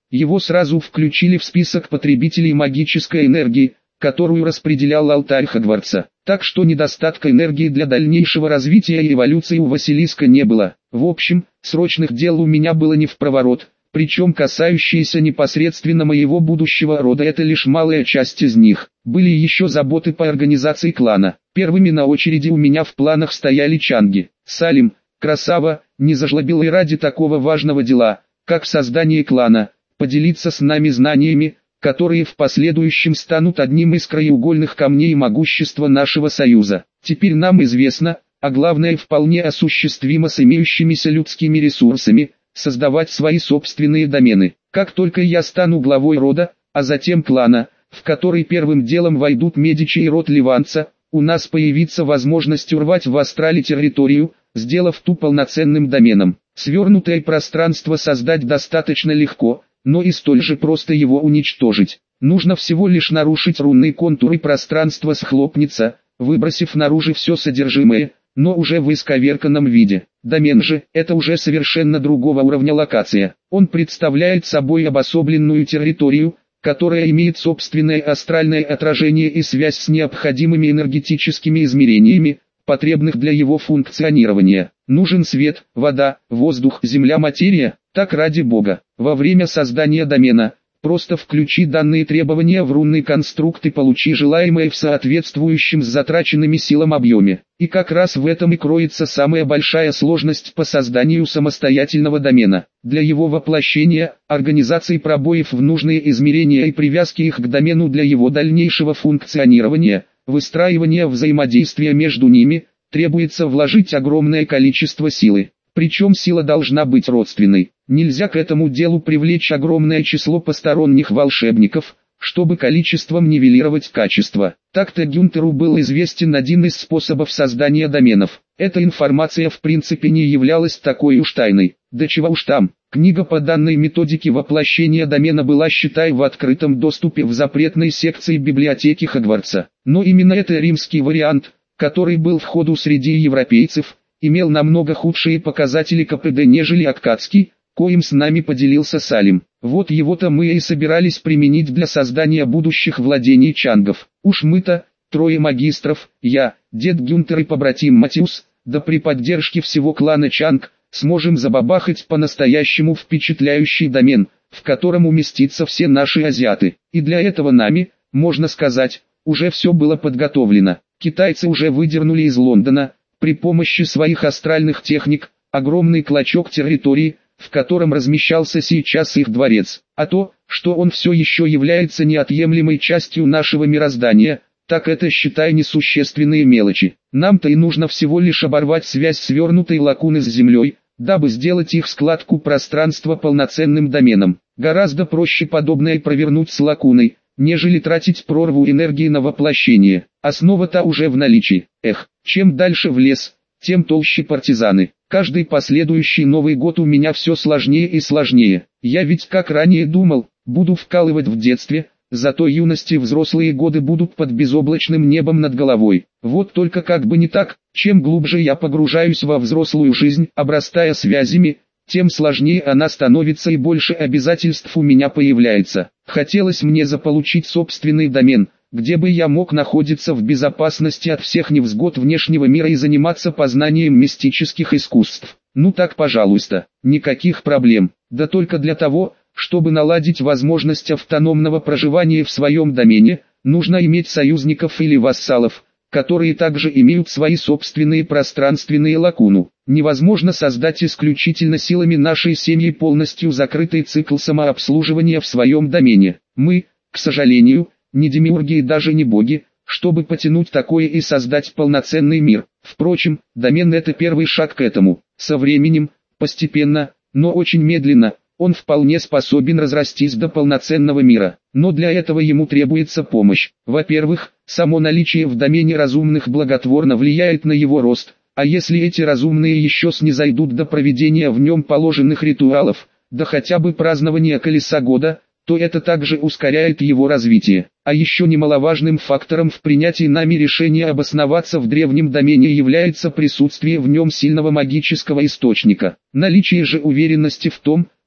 [SPEAKER 1] Его сразу включили в список потребителей магической энергии, которую распределял алтарь Хогвартса. Так что недостатка энергии для дальнейшего развития и эволюции у Василиска не было. В общем, срочных дел у меня было не впроворот, причем касающиеся непосредственно моего будущего рода, это лишь малая часть из них. Были еще заботы по организации клана. Первыми на очереди у меня в планах стояли чанги. Салим, красава, не зажлобил и ради такого важного дела, как создание клана, поделиться с нами знаниями, которые в последующем станут одним из краеугольных камней могущества нашего союза. Теперь нам известно, а главное вполне осуществимо с имеющимися людскими ресурсами, создавать свои собственные домены. Как только я стану главой рода, а затем клана, в который первым делом войдут Медичи и род Ливанца, у нас появится возможность урвать в Астрале территорию, сделав ту полноценным доменом. Свернутое пространство создать достаточно легко, но и столь же просто его уничтожить. Нужно всего лишь нарушить рунные контуры, пространства схлопнется, выбросив наружу все содержимое, но уже в исковерканном виде. Домен же – это уже совершенно другого уровня локация. Он представляет собой обособленную территорию, которая имеет собственное астральное отражение и связь с необходимыми энергетическими измерениями, потребных для его функционирования. Нужен свет, вода, воздух, земля, материя, так ради Бога. Во время создания домена, просто включи данные требования в рунный конструкт и получи желаемое в соответствующем с затраченными силам объеме. И как раз в этом и кроется самая большая сложность по созданию самостоятельного домена. Для его воплощения, организации пробоев в нужные измерения и привязки их к домену для его дальнейшего функционирования, выстраивания взаимодействия между ними, требуется вложить огромное количество силы. Причем сила должна быть родственной. Нельзя к этому делу привлечь огромное число посторонних волшебников, чтобы количеством нивелировать качество. Так-то Гюнтеру был известен один из способов создания доменов. Эта информация в принципе не являлась такой уж тайной. Да чего уж там. Книга по данной методике воплощения домена была, считай, в открытом доступе в запретной секции библиотеки Хогвартса. Но именно это римский вариант, который был в ходу среди европейцев, имел намного худшие показатели КПД, нежели аккадский, коим с нами поделился Салим. Вот его-то мы и собирались применить для создания будущих владений чангов. Уж мы-то, трое магистров, я, дед Гюнтер и побратим Матиус, да при поддержке всего клана Чанг, сможем забабахать по-настоящему впечатляющий домен, в котором уместятся все наши азиаты. И для этого нами, можно сказать, уже все было подготовлено. Китайцы уже выдернули из Лондона, при помощи своих астральных техник, огромный клочок территории, в котором размещался сейчас их дворец. А то, что он все еще является неотъемлемой частью нашего мироздания, так это, считай, несущественные мелочи. Нам-то и нужно всего лишь оборвать связь свернутой лакуны с Землей, дабы сделать их складку пространства полноценным доменом. Гораздо проще подобное провернуть с лакуной, нежели тратить прорву энергии на воплощение. Основа-то уже в наличии. Эх, чем дальше в лес, тем толще партизаны. Каждый последующий Новый год у меня все сложнее и сложнее. Я ведь, как ранее думал, буду вкалывать в детстве, зато юности и взрослые годы будут под безоблачным небом над головой. Вот только как бы не так, чем глубже я погружаюсь во взрослую жизнь, обрастая связями, тем сложнее она становится и больше обязательств у меня появляется. Хотелось мне заполучить собственный домен, где бы я мог находиться в безопасности от всех невзгод внешнего мира и заниматься познанием мистических искусств. Ну так, пожалуйста, никаких проблем. Да только для того, чтобы наладить возможность автономного проживания в своем домене, нужно иметь союзников или вассалов, которые также имеют свои собственные пространственные лакуны. Невозможно создать исключительно силами нашей семьи полностью закрытый цикл самообслуживания в своем домене. Мы, к сожалению, не демиурги и даже не боги, чтобы потянуть такое и создать полноценный мир. Впрочем, домен — это первый шаг к этому. Со временем, постепенно, но очень медленно, он вполне способен разрастись до полноценного мира. Но для этого ему требуется помощь. Во-первых, само наличие в домене разумных благотворно влияет на его рост, а если эти разумные еще снизойдут до проведения в нем положенных ритуалов, да хотя бы празднования колеса года, то это также ускоряет его развитие. А еще немаловажным фактором в принятии нами решения обосноваться в древнем домене является присутствие в нем сильного магического источника. Наличие же уверенности в том,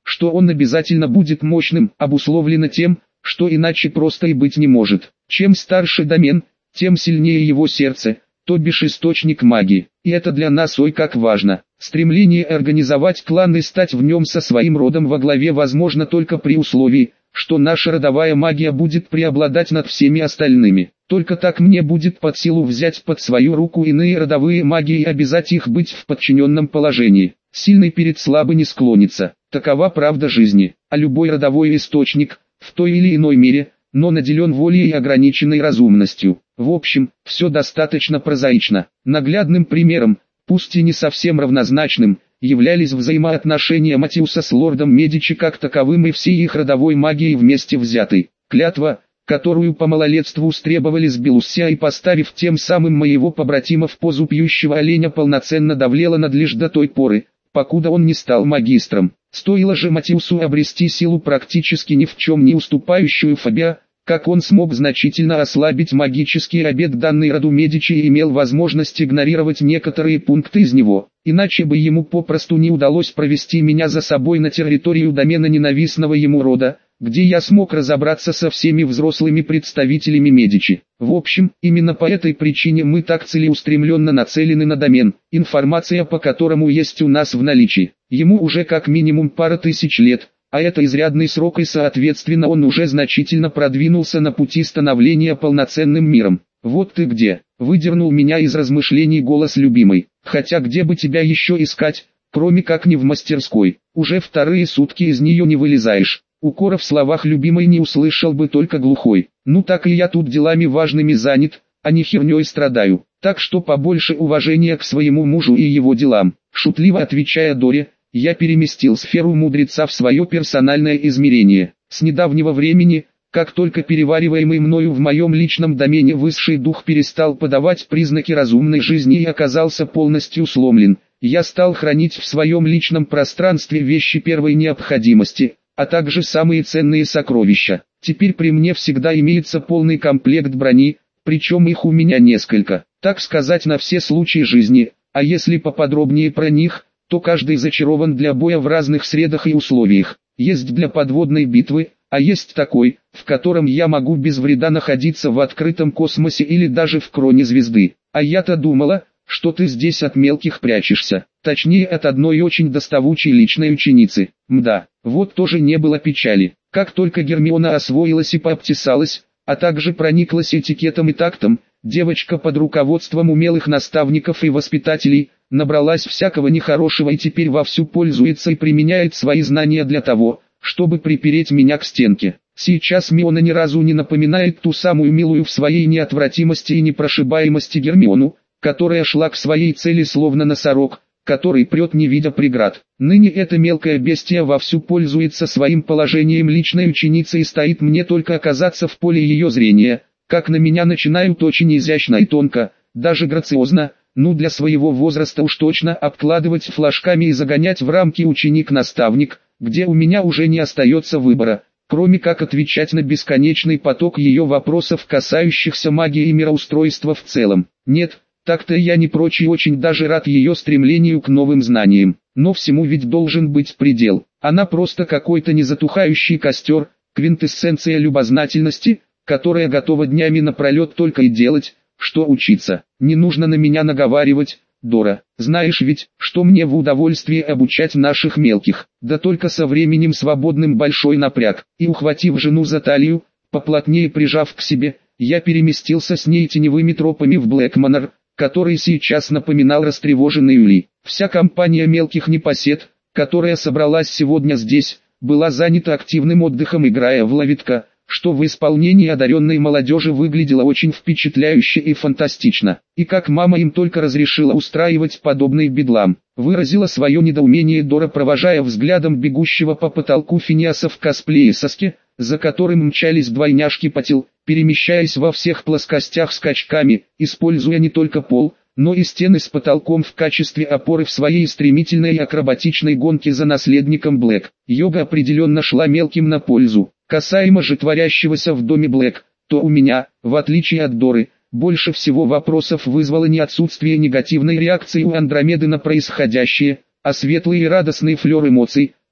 [SPEAKER 1] что он обязательно будет мощным, обусловлено тем, что иначе просто и быть не может. Чем старше домен, тем сильнее его сердце, то бишь источник магии. И это для нас ой как важно. Стремление организовать клан и стать в нем со своим родом во главе возможно только при условии, что наша родовая магия будет преобладать над всеми остальными. Только так мне будет под силу взять под свою руку иные родовые магии и обязать их быть в подчиненном положении. Сильный перед слабым не склонится. Такова правда жизни. А любой родовой источник, в той или иной мере, но наделен волей и ограниченной разумностью. В общем, все достаточно прозаично. Наглядным примером, пусть и не совсем равнозначным, являлись взаимоотношения Матиуса с лордом Медичи как таковым и всей их родовой магией вместе взятой. Клятва, которую по малолетству стребовали с Белуссия и поставив тем самым моего побратима в позу пьющего оленя, полноценно давлела над лишь до той поры, покуда он не стал магистром. Стоило же Матиусу обрести силу практически ни в чем не уступающую Фабиа, как он смог значительно ослабить магический обет, данный роду Медичи, и имел возможность игнорировать некоторые пункты из него. Иначе бы ему попросту не удалось провести меня за собой на территорию домена ненавистного ему рода, где я смог разобраться со всеми взрослыми представителями Медичи. В общем, именно по этой причине мы так целеустремленно нацелены на домен, информация по которому есть у нас в наличии. Ему уже как минимум пара тысяч лет, а это изрядный срок, и соответственно он уже значительно продвинулся на пути становления полноценным миром. «Вот ты где!» — выдернул меня из размышлений голос любимой. «Хотя где бы тебя еще искать, кроме как не в мастерской? Уже вторые сутки из нее не вылезаешь». Укора в словах любимой не услышал бы только глухой. «Ну так и я тут делами важными занят, а не херней страдаю. Так что побольше уважения к своему мужу и его делам». Шутливо отвечая Доре, я переместил сферу мудреца в свое персональное измерение. С недавнего времени, как только перевариваемый мною в моем личном домене высший дух перестал подавать признаки разумной жизни и оказался полностью сломлен, я стал хранить в своем личном пространстве вещи первой необходимости, а также самые ценные сокровища. Теперь при мне всегда имеется полный комплект брони, причем их у меня несколько, так сказать, на все случаи жизни, а если поподробнее про них, то каждый зачарован для боя в разных средах и условиях. Есть для подводной битвы, а есть такой, в котором я могу без вреда находиться в открытом космосе или даже в кроне звезды. А я-то думала, что ты здесь от мелких прячешься, точнее от одной очень доставучей личной ученицы. Мда, вот тоже не было печали. Как только Гермиона освоилась и пообтесалась, а также прониклась этикетом и тактом, девочка под руководством умелых наставников и воспитателей набралась всякого нехорошего и теперь вовсю пользуется и применяет свои знания для того, чтобы припереть меня к стенке. Сейчас Миона ни разу не напоминает ту самую милую в своей неотвратимости и непрошибаемости Гермиону, которая шла к своей цели словно носорог, который прет не видя преград. Ныне эта мелкая бестия вовсю пользуется своим положением личной ученицы и стоит мне только оказаться в поле ее зрения, как на меня начинают очень изящно и тонко, даже грациозно, ну для своего возраста уж точно, обкладывать флажками и загонять в рамки ученик-наставник, где у меня уже не остается выбора, кроме как отвечать на бесконечный поток ее вопросов, касающихся магии и мироустройства в целом. Нет, так-то я не прочь и очень даже рад ее стремлению к новым знаниям, но всему ведь должен быть предел. Она просто какой-то незатухающий костер, квинтэссенция любознательности, которая готова днями напролет только и делать, что учиться. Не нужно на меня наговаривать, Дора. Знаешь ведь, что мне в удовольствие обучать наших мелких. Да только со временем свободным большой напряг. И ухватив жену за талию, поплотнее прижав к себе, я переместился с ней теневыми тропами в Блэкманор, который сейчас напоминал растревоженный улей. Вся компания мелких непосед, которая собралась сегодня здесь, была занята активным отдыхом, играя в ловитка, что в исполнении одаренной молодежи выглядело очень впечатляюще и фантастично. И как мама им только разрешила устраивать подобный бедлам, выразила свое недоумение Дора, провожая взглядом бегущего по потолку Финиаса в косплее Саски, за которым мчались двойняшки Патил, перемещаясь во всех плоскостях скачками, используя не только пол, но и стены с потолком в качестве опоры в своей стремительной и акробатичной гонке за наследником Блэк. Йога определенно шла мелким на пользу. Касаемо же творящегося в доме Блэк, то у меня, в отличие от Доры, больше всего вопросов вызвало не отсутствие негативной реакции у Андромеды на происходящее, а светлый и радостный флер эмоций,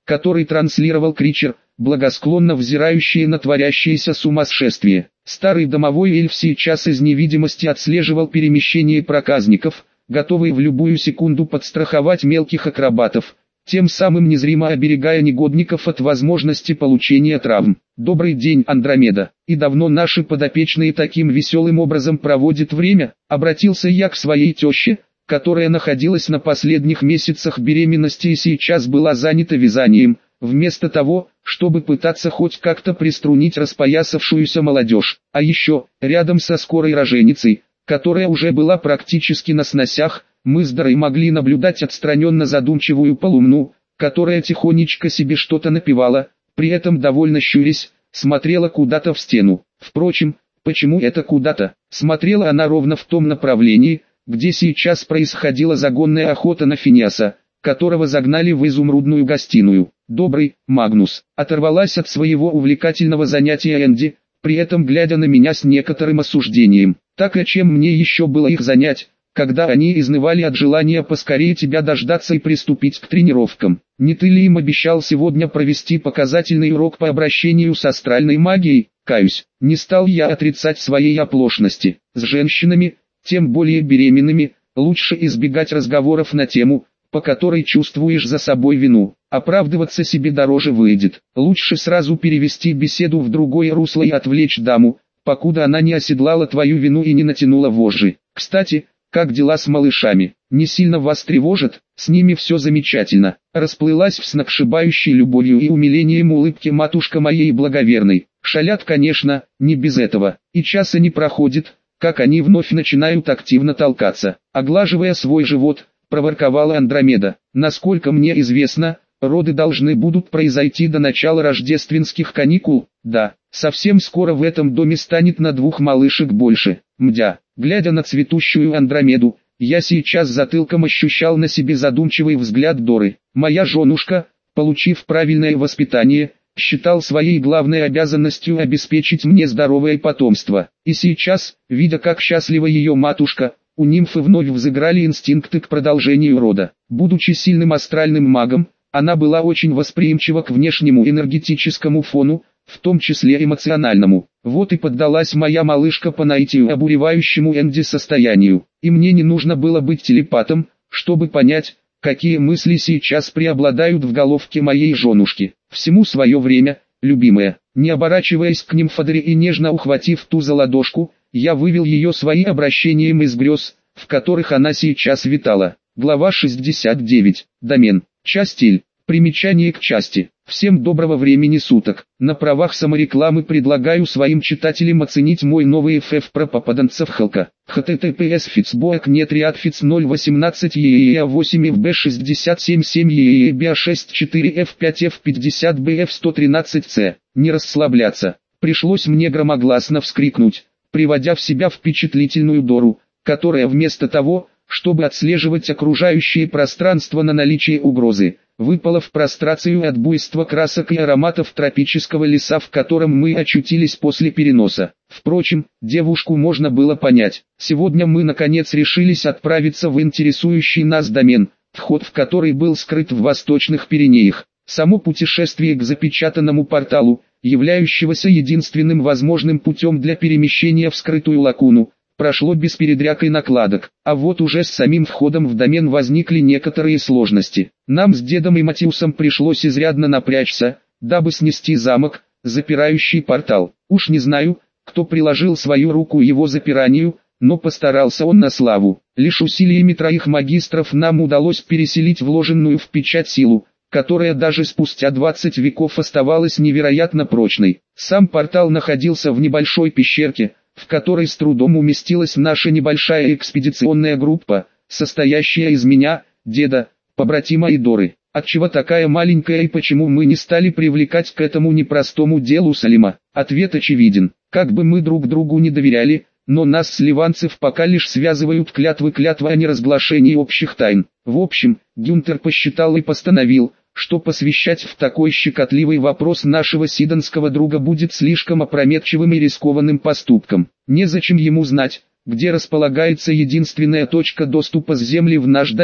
[SPEAKER 1] который транслировал Кричер, благосклонно взирающий на творящееся сумасшествие. Старый домовой эльф сейчас из невидимости отслеживал перемещение проказников, готовый в любую секунду подстраховать мелких акробатов, тем самым незримо оберегая негодников от возможности получения травм. «Добрый день, Андромеда, и давно наши подопечные таким веселым образом проводят время?» Обратился я к своей теще, которая находилась на последних месяцах беременности и сейчас была занята вязанием, вместо того, чтобы пытаться хоть как-то приструнить распоясавшуюся молодежь. А еще, рядом со скорой роженицей, которая уже была практически на сносях, мы с Дарой могли наблюдать отстраненно задумчивую полумну, которая тихонечко себе что-то напевала, при этом довольно щурясь, смотрела куда-то в стену. Впрочем, почему это куда-то? Смотрела она ровно в том направлении, где сейчас происходила загонная охота на Финиаса, которого загнали в изумрудную гостиную. «Добрый, Магнус», оторвалась от своего увлекательного занятия Энди, при этом глядя на меня с некоторым осуждением. «Так и чем мне еще было их занять, когда они изнывали от желания поскорее тебя дождаться и приступить к тренировкам? Не ты ли им обещал сегодня провести показательный урок по обращению с астральной магией?» Каюсь, не стал я отрицать своей оплошности. С женщинами, тем более беременными, лучше избегать разговоров на тему, по которой чувствуешь за собой вину. Оправдываться себе дороже выйдет. Лучше сразу перевести беседу в другое русло и отвлечь даму, покуда она не оседлала твою вину и не натянула вожжи. Кстати, как дела с малышами? Не сильно вас тревожит? С ними все замечательно. Расплылась в сногсшибающей любовью и умилением улыбки матушка моей благоверной. Шалят, конечно, не без этого. И часа не проходит, как они вновь начинают активно толкаться. Оглаживая свой живот, проворковала Андромеда. Насколько мне известно, роды должны будут произойти до начала рождественских каникул. Да, совсем скоро в этом доме станет на двух малышек больше. Мдя, глядя на цветущую Андромеду, я сейчас затылком ощущал на себе задумчивый взгляд Доры. Моя женушка, получив правильное воспитание, считал своей главной обязанностью обеспечить мне здоровое потомство. И сейчас, видя как счастлива ее матушка, у нимфы вновь взыграли инстинкты к продолжению рода. Будучи сильным астральным магом, она была очень восприимчива к внешнему энергетическому фону, в том числе эмоциональному. Вот и поддалась моя малышка по наитию обуревающему Энди состоянию. И мне не нужно было быть телепатом, чтобы понять, какие мысли сейчас преобладают в головке моей женушки. Всему свое время, любимая. Не оборачиваясь к нимфодоре и нежно ухватив ту за ладошку, я вывел ее своим обращением из грез, в которых она сейчас витала. Глава шестьдесят девять. Домен. Часть Л. Примечание к части. Всем доброго времени суток. На правах саморекламы предлагаю своим читателям оценить мой новый эф эф про попаданцев Халка. https фицбоак нет риадфиц ноль восемнадцать ееа восемь эф бэ шестьдесят семь семь ееа биа шесть четыре эф пять эф пятьдесят бэ эф сто тринадцать цэ. Не расслабляться. Пришлось мне громогласно вскрикнуть, приводя в себя впечатлительную Дору, которая вместо того, чтобы отслеживать окружающее пространство на наличие угрозы, выпала в прострацию от буйства красок и ароматов тропического леса, в котором мы очутились после переноса. Впрочем, девушку можно было понять. Сегодня мы наконец решились отправиться в интересующий нас домен, вход в который был скрыт в Восточных Пиренеях. Само путешествие к запечатанному порталу, являющегося единственным возможным путем для перемещения в скрытую лагуну, прошло без передряг и накладок, а вот уже с самим входом в домен возникли некоторые сложности. Нам с дедом и Матиусом пришлось изрядно напрячься, дабы снести замок, запирающий портал. Уж не знаю, кто приложил свою руку его запиранию, но постарался он на славу. Лишь усилиями троих магистров нам удалось переселить вложенную в печать силу, которая даже спустя двадцать веков оставалась невероятно прочной. Сам портал находился в небольшой пещерке, в которой с трудом уместилась наша небольшая экспедиционная группа, состоящая из меня, деда, побратима и Доры. Отчего такая маленькая и почему мы не стали привлекать к этому непростому делу Салима? Ответ очевиден. Как бы мы друг другу не доверяли, но нас сливанцев пока лишь связывают клятвы клятва о неразглашении общих тайн. В общем, Гюнтер посчитал и постановил, что посвящать в такой щекотливый вопрос нашего сидонского друга будет слишком опрометчивым и рискованным поступком. Незачем ему знать, где располагается единственная точка доступа с земли в наш домен.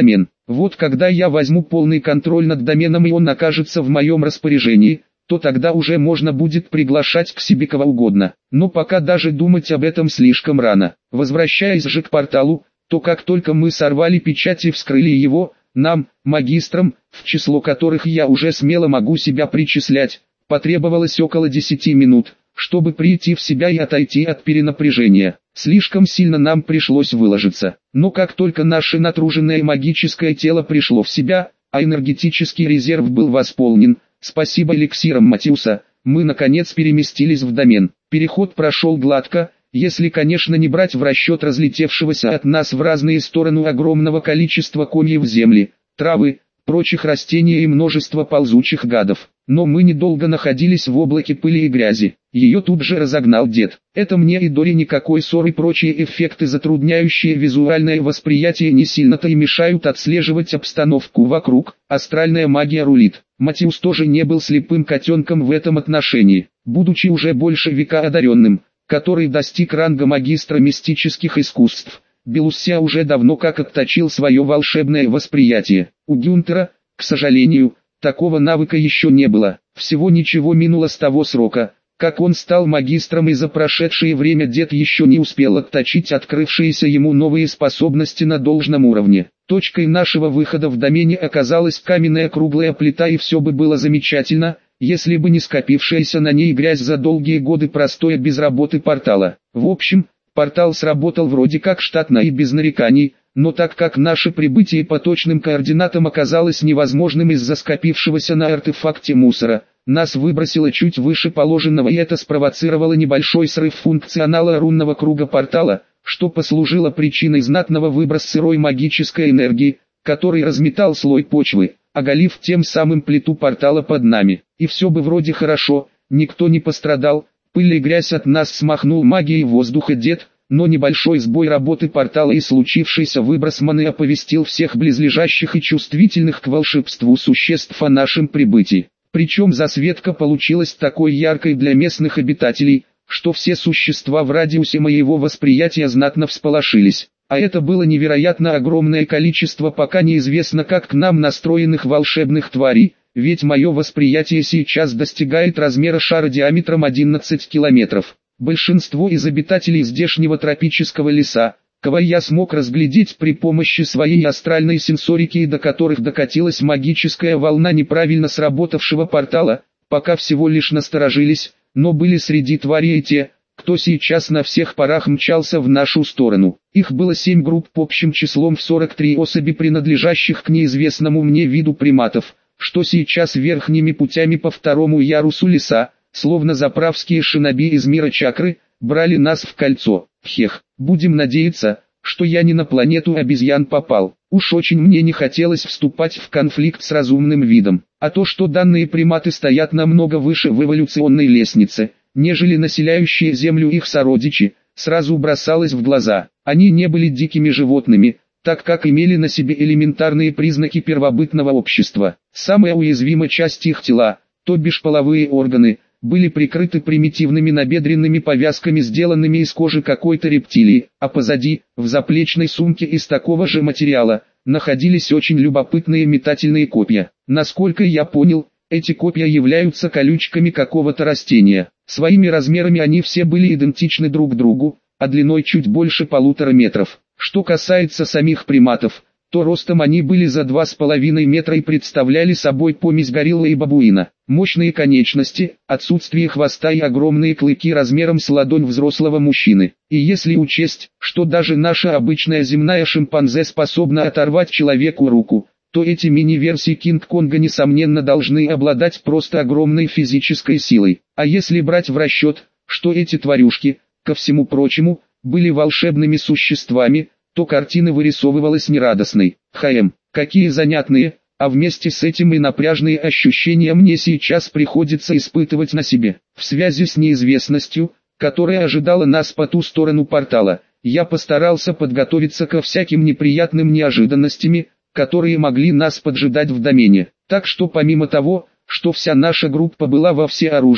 [SPEAKER 1] Вот когда я возьму полный контроль над доменом и он окажется в моем распоряжении, то тогда уже можно будет приглашать к себе кого угодно. Но пока даже думать об этом слишком рано. Возвращаясь же к порталу, то как только мы сорвали печать и вскрыли его, нам, магистрам, в число которых я уже смело могу себя причислять, потребовалось около десяти минут, чтобы прийти в себя и отойти от перенапряжения. Слишком сильно нам пришлось выложиться. Но как только наше натруженное магическое тело пришло в себя, а энергетический резерв был восполнен, спасибо эликсирам Матиуса, мы наконец переместились в домен. Переход прошел гладко, если, конечно, не брать в расчет разлетевшегося от нас в разные стороны огромного количества комьев земли, травы, прочих растений и множество ползучих гадов. Но мы недолго находились в облаке пыли и грязи. Ее тут же разогнал дед. Это мне и Дори никакой ссор и прочие эффекты, затрудняющие визуальное восприятие, не сильно-то и мешают отслеживать обстановку вокруг. Астральная магия рулит. Матиус тоже не был слепым котенком в этом отношении. Будучи уже больше века одаренным, который достиг ранга магистра мистических искусств, Белусся уже давно как отточил свое волшебное восприятие. У Гюнтера, к сожалению, такого навыка еще не было. Всего ничего минуло с того срока, как он стал магистром, и за прошедшее время дед еще не успел отточить открывшиеся ему новые способности на должном уровне. Точкой нашего выхода в домене оказалась каменная круглая плита, и все бы было замечательно, если бы не скопившаяся на ней грязь за долгие годы простоя без работы портала. В общем, портал сработал вроде как штатно и без нареканий, но так как наше прибытие по точным координатам оказалось невозможным из-за скопившегося на артефакте мусора, нас выбросило чуть выше положенного, и это спровоцировало небольшой срыв функционала рунного круга портала, что послужило причиной знатного выброса сырой магической энергии, который разметал слой почвы, оголив тем самым плиту портала под нами. И все бы вроде хорошо, никто не пострадал, пыль и грязь от нас смахнул магией воздуха дед, но небольшой сбой работы портала и случившийся выброс маны оповестил всех близлежащих и чувствительных к волшебству существ о нашем прибытии. Причем засветка получилась такой яркой для местных обитателей, что все существа в радиусе моего восприятия знатно всполошились. А это было невероятно огромное количество пока неизвестно как к нам настроенных волшебных тварей, ведь мое восприятие сейчас достигает размера шара диаметром одиннадцать километров. Большинство из обитателей здешнего тропического леса, кого я смог разглядеть при помощи своей астральной сенсорики и до которых докатилась магическая волна неправильно сработавшего портала, пока всего лишь насторожились, но были среди тварей и те, кто сейчас на всех парах мчался в нашу сторону. Их было семь групп общим числом в сорок три особи, принадлежащих к неизвестному мне виду приматов, что сейчас верхними путями по второму ярусу леса, словно заправские шиноби из мира чакры, брали нас в кольцо. Хех, будем надеяться, что я не на планету обезьян попал. Уж очень мне не хотелось вступать в конфликт с разумным видом. А то, что данные приматы стоят намного выше в эволюционной лестнице, нежели населяющие Землю их сородичи, сразу бросалось в глаза. Они не были дикими животными, так как имели на себе элементарные признаки первобытного общества. Самая уязвимая часть их тела, то бишь половые органы, были прикрыты примитивными набедренными повязками, сделанными из кожи какой-то рептилии, а позади, в заплечной сумке из такого же материала, находились очень любопытные метательные копья. Насколько я понял, эти копья являются колючками какого-то растения. Своими размерами они все были идентичны друг другу, а длиной чуть больше полутора метров. Что касается самих приматов, то ростом они были за два с половиной метра и представляли собой помесь гориллы и бабуина. Мощные конечности, отсутствие хвоста и огромные клыки размером с ладонь взрослого мужчины. И если учесть, что даже наша обычная земная шимпанзе способна оторвать человеку руку, то эти мини-версии Кинг-Конга несомненно должны обладать просто огромной физической силой. А если брать в расчет, что эти тварюшки, ко всему прочему, были волшебными существами, то картина вырисовывалась нерадостной. Хм, какие занятные, а вместе с этим и напряжные ощущения мне сейчас приходится испытывать на себе. В связи с неизвестностью, которая ожидала нас по ту сторону портала, я постарался подготовиться ко всяким неприятным неожиданностям, которые могли нас поджидать в домене. Так что помимо того, что вся наша группа была во всеоружии,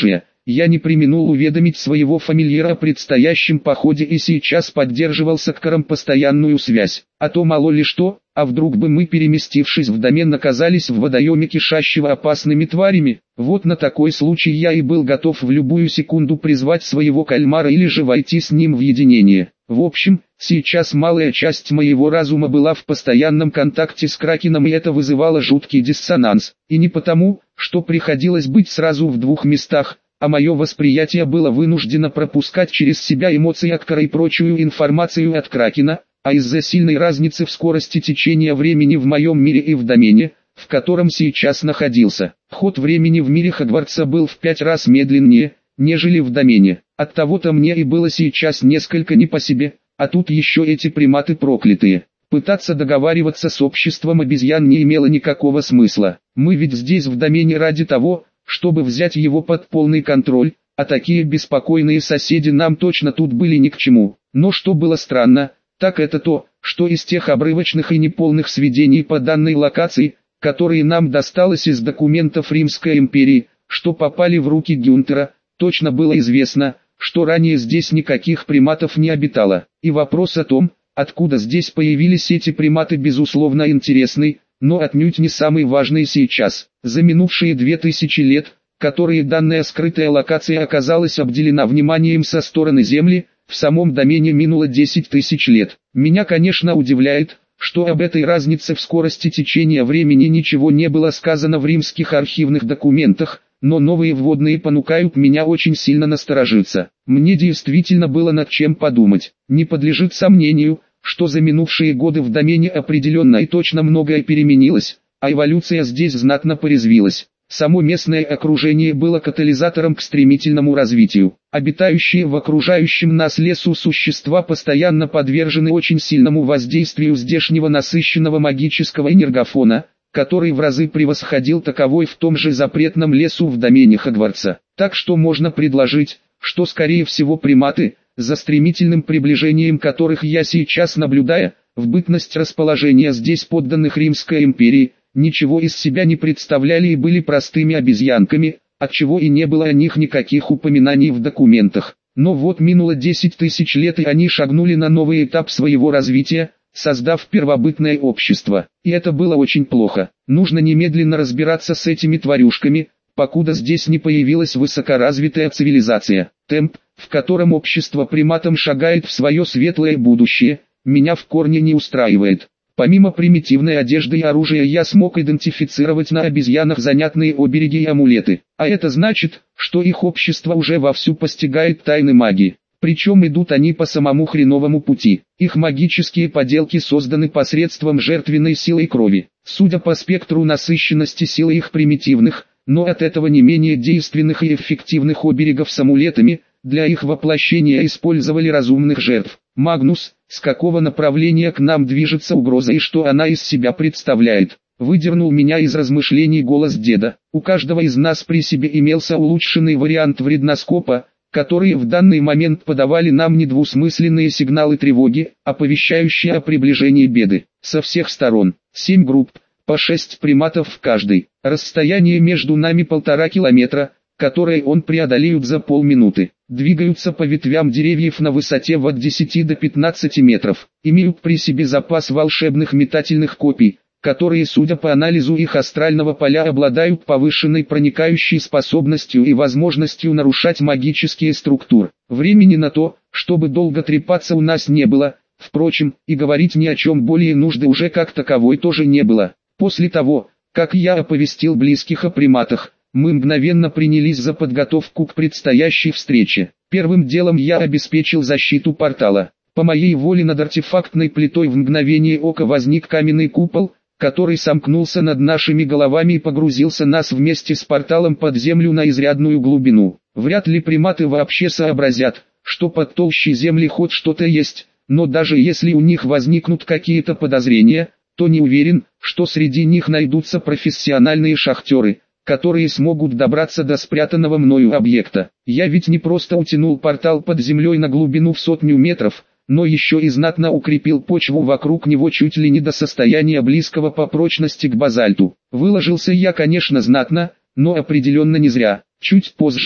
[SPEAKER 1] я не преминул уведомить своего фамильяра о предстоящем походе и сейчас поддерживал с Аккаром постоянную связь. А то мало ли что, а вдруг бы мы, переместившись в домен, оказались в водоеме, кишащего опасными тварями. Вот на такой случай я и был готов в любую секунду призвать своего кальмара или же войти с ним в единение. В общем, сейчас малая часть моего разума была в постоянном контакте с Кракеном, и это вызывало жуткий диссонанс. И не потому, что приходилось быть сразу в двух местах, а мое восприятие было вынуждено пропускать через себя эмоции Аккара и прочую информацию от Кракена, а из-за сильной разницы в скорости течения времени в моем мире и в домене, в котором сейчас находился. Ход времени в мире Хогвартса был в пять раз медленнее, нежели в домене. Оттого-то мне и было сейчас несколько не по себе, а тут еще эти приматы проклятые. Пытаться договариваться с обществом обезьян не имело никакого смысла. Мы ведь здесь в домене ради того, чтобы взять его под полный контроль, а такие беспокойные соседи нам точно тут были ни к чему. Но что было странно, так это то, что из тех обрывочных и неполных сведений по данной локации, которые нам досталось из документов Римской империи, что попали в руки Гюнтера, точно было известно, что ранее здесь никаких приматов не обитало. И вопрос о том, откуда здесь появились эти приматы, безусловно интересный, но отнюдь не самый важный сейчас. За минувшие две тысячи лет, которые данная скрытая локация оказалась обделена вниманием со стороны Земли, в самом домене минуло десять тысяч лет. Меня, конечно, удивляет, что об этой разнице в скорости течения времени ничего не было сказано в римских архивных документах, но новые вводные понукают меня очень сильно насторожиться. Мне действительно было над чем подумать. Не подлежит сомнению, что за минувшие годы в домене определенно и точно многое переменилось, а эволюция здесь знатно порезвилась. Само местное окружение было катализатором к стремительному развитию. Обитающие в окружающем нас лесу существа постоянно подвержены очень сильному воздействию здешнего насыщенного магического энергофона, который в разы превосходил таковой в том же запретном лесу в домене Хогвартса. Так что можно предложить, что скорее всего приматы, за стремительным приближением которых я сейчас наблюдаю, в бытность расположения здесь подданных Римской империи, ничего из себя не представляли и были простыми обезьянками, отчего и не было о них никаких упоминаний в документах. Но вот минуло десять тысяч лет, и они шагнули на новый этап своего развития, создав первобытное общество. И это было очень плохо. Нужно немедленно разбираться с этими тварюшками, покуда здесь не появилась высокоразвитая цивилизация. Темп, в котором общество приматом шагает в свое светлое будущее, меня в корне не устраивает. Помимо примитивной одежды и оружия я смог идентифицировать на обезьянах занятные обереги и амулеты. А это значит, что их общество уже вовсю постигает тайны магии. Причем идут они по самому хреновому пути. Их магические поделки созданы посредством жертвенной силы крови. Судя по спектру насыщенности силы их примитивных, но от этого не менее действенных и эффективных оберегов с амулетами, для их воплощения использовали разумных жертв. Магнус, с какого направления к нам движется угроза и что она из себя представляет? Выдернул меня из размышлений голос деда. У каждого из нас при себе имелся улучшенный вариант вредноскопа, которые в данный момент подавали нам недвусмысленные сигналы тревоги, оповещающие о приближении беды. Со всех сторон, семь групп, по шесть приматов в каждой. Расстояние между нами полтора километра, которые он преодолеют за полминуты. Двигаются по ветвям деревьев на высоте от десяти до пятнадцати метров. Имеют при себе запас волшебных метательных копий, которые, судя по анализу их астрального поля, обладают повышенной проникающей способностью и возможностью нарушать магические структуры. Времени на то, чтобы долго трепаться, у нас не было, впрочем, и говорить ни о чем более нужды уже как таковой тоже не было. После того, как я оповестил близких о приматах, мы мгновенно принялись за подготовку к предстоящей встрече. Первым делом я обеспечил защиту портала. По моей воле над артефактной плитой в мгновение ока возник каменный купол, который сомкнулся над нашими головами и погрузился нас вместе с порталом под землю на изрядную глубину. Вряд ли приматы вообще сообразят, что под толщей земли хоть что-то есть, но даже если у них возникнут какие-то подозрения, то не уверен, что среди них найдутся профессиональные шахтеры, которые смогут добраться до спрятанного мною объекта. Я ведь не просто утянул портал под землей на глубину в сотню метров, но еще и знатно укрепил почву вокруг него чуть ли не до состояния близкого по прочности к базальту. Выложился я, конечно, знатно, но определенно не зря. Чуть позже,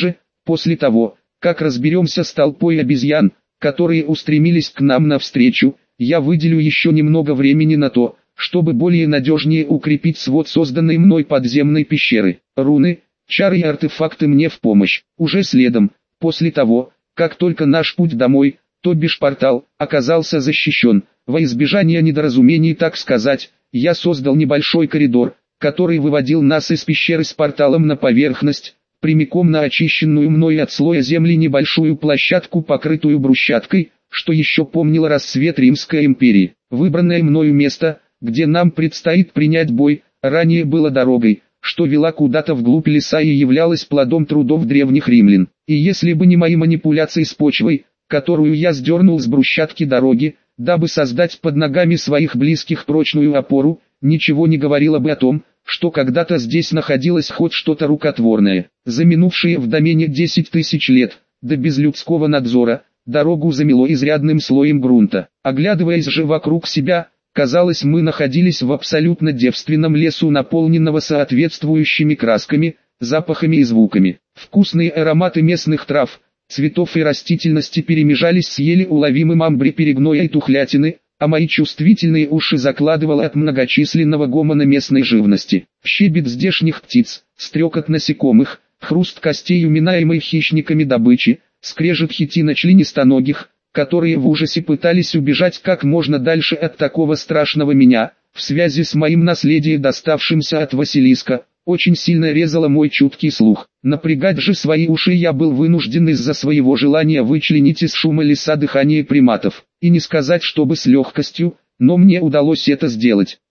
[SPEAKER 1] После того, как разберемся с толпой обезьян, которые устремились к нам навстречу, я выделю еще немного времени на то, чтобы более надежнее укрепить свод созданной мной подземной пещеры. Руны, чары и артефакты мне в помощь. Уже следом, после того, как только наш путь домой, то бишь портал, оказался защищен, во избежание недоразумений, так сказать, я создал небольшой коридор, который выводил нас из пещеры с порталом на поверхность, прямиком на очищенную мной от слоя земли небольшую площадку, покрытую брусчаткой, что еще помнило рассвет Римской империи. Выбранное мною место, где нам предстоит принять бой, ранее было дорогой, что вела куда-то вглубь леса и являлась плодом трудов древних римлян. И если бы не мои манипуляции с почвой, которую я сдернул с брусчатки дороги, дабы создать под ногами своих близких прочную опору, ничего не говорило бы о том, что когда-то здесь находилось хоть что-то рукотворное. За минувшие в домене десять тысяч лет, да без людского надзора, дорогу замело изрядным слоем грунта. Оглядываясь же вокруг себя, казалось, мы находились в абсолютно девственном лесу, наполненного соответствующими красками, запахами и звуками. Вкусные ароматы местных трав, цветов и растительности перемежались с еле уловимым амбре перегноя и тухлятины, а мои чувствительные уши закладывало от многочисленного гомона местной живности. Щебет здешних птиц, стрекот насекомых, хруст костей уминаемой хищниками добычи, скрежет хитина членистоногих, которые в ужасе пытались убежать как можно дальше от такого страшного меня, в связи с моим наследием, доставшимся от Василиска, очень сильно резало мой чуткий слух. Напрягать же свои уши я был вынужден из-за своего желания вычленить из шума леса дыхание приматов. И не сказать, чтобы с легкостью, но мне удалось это сделать.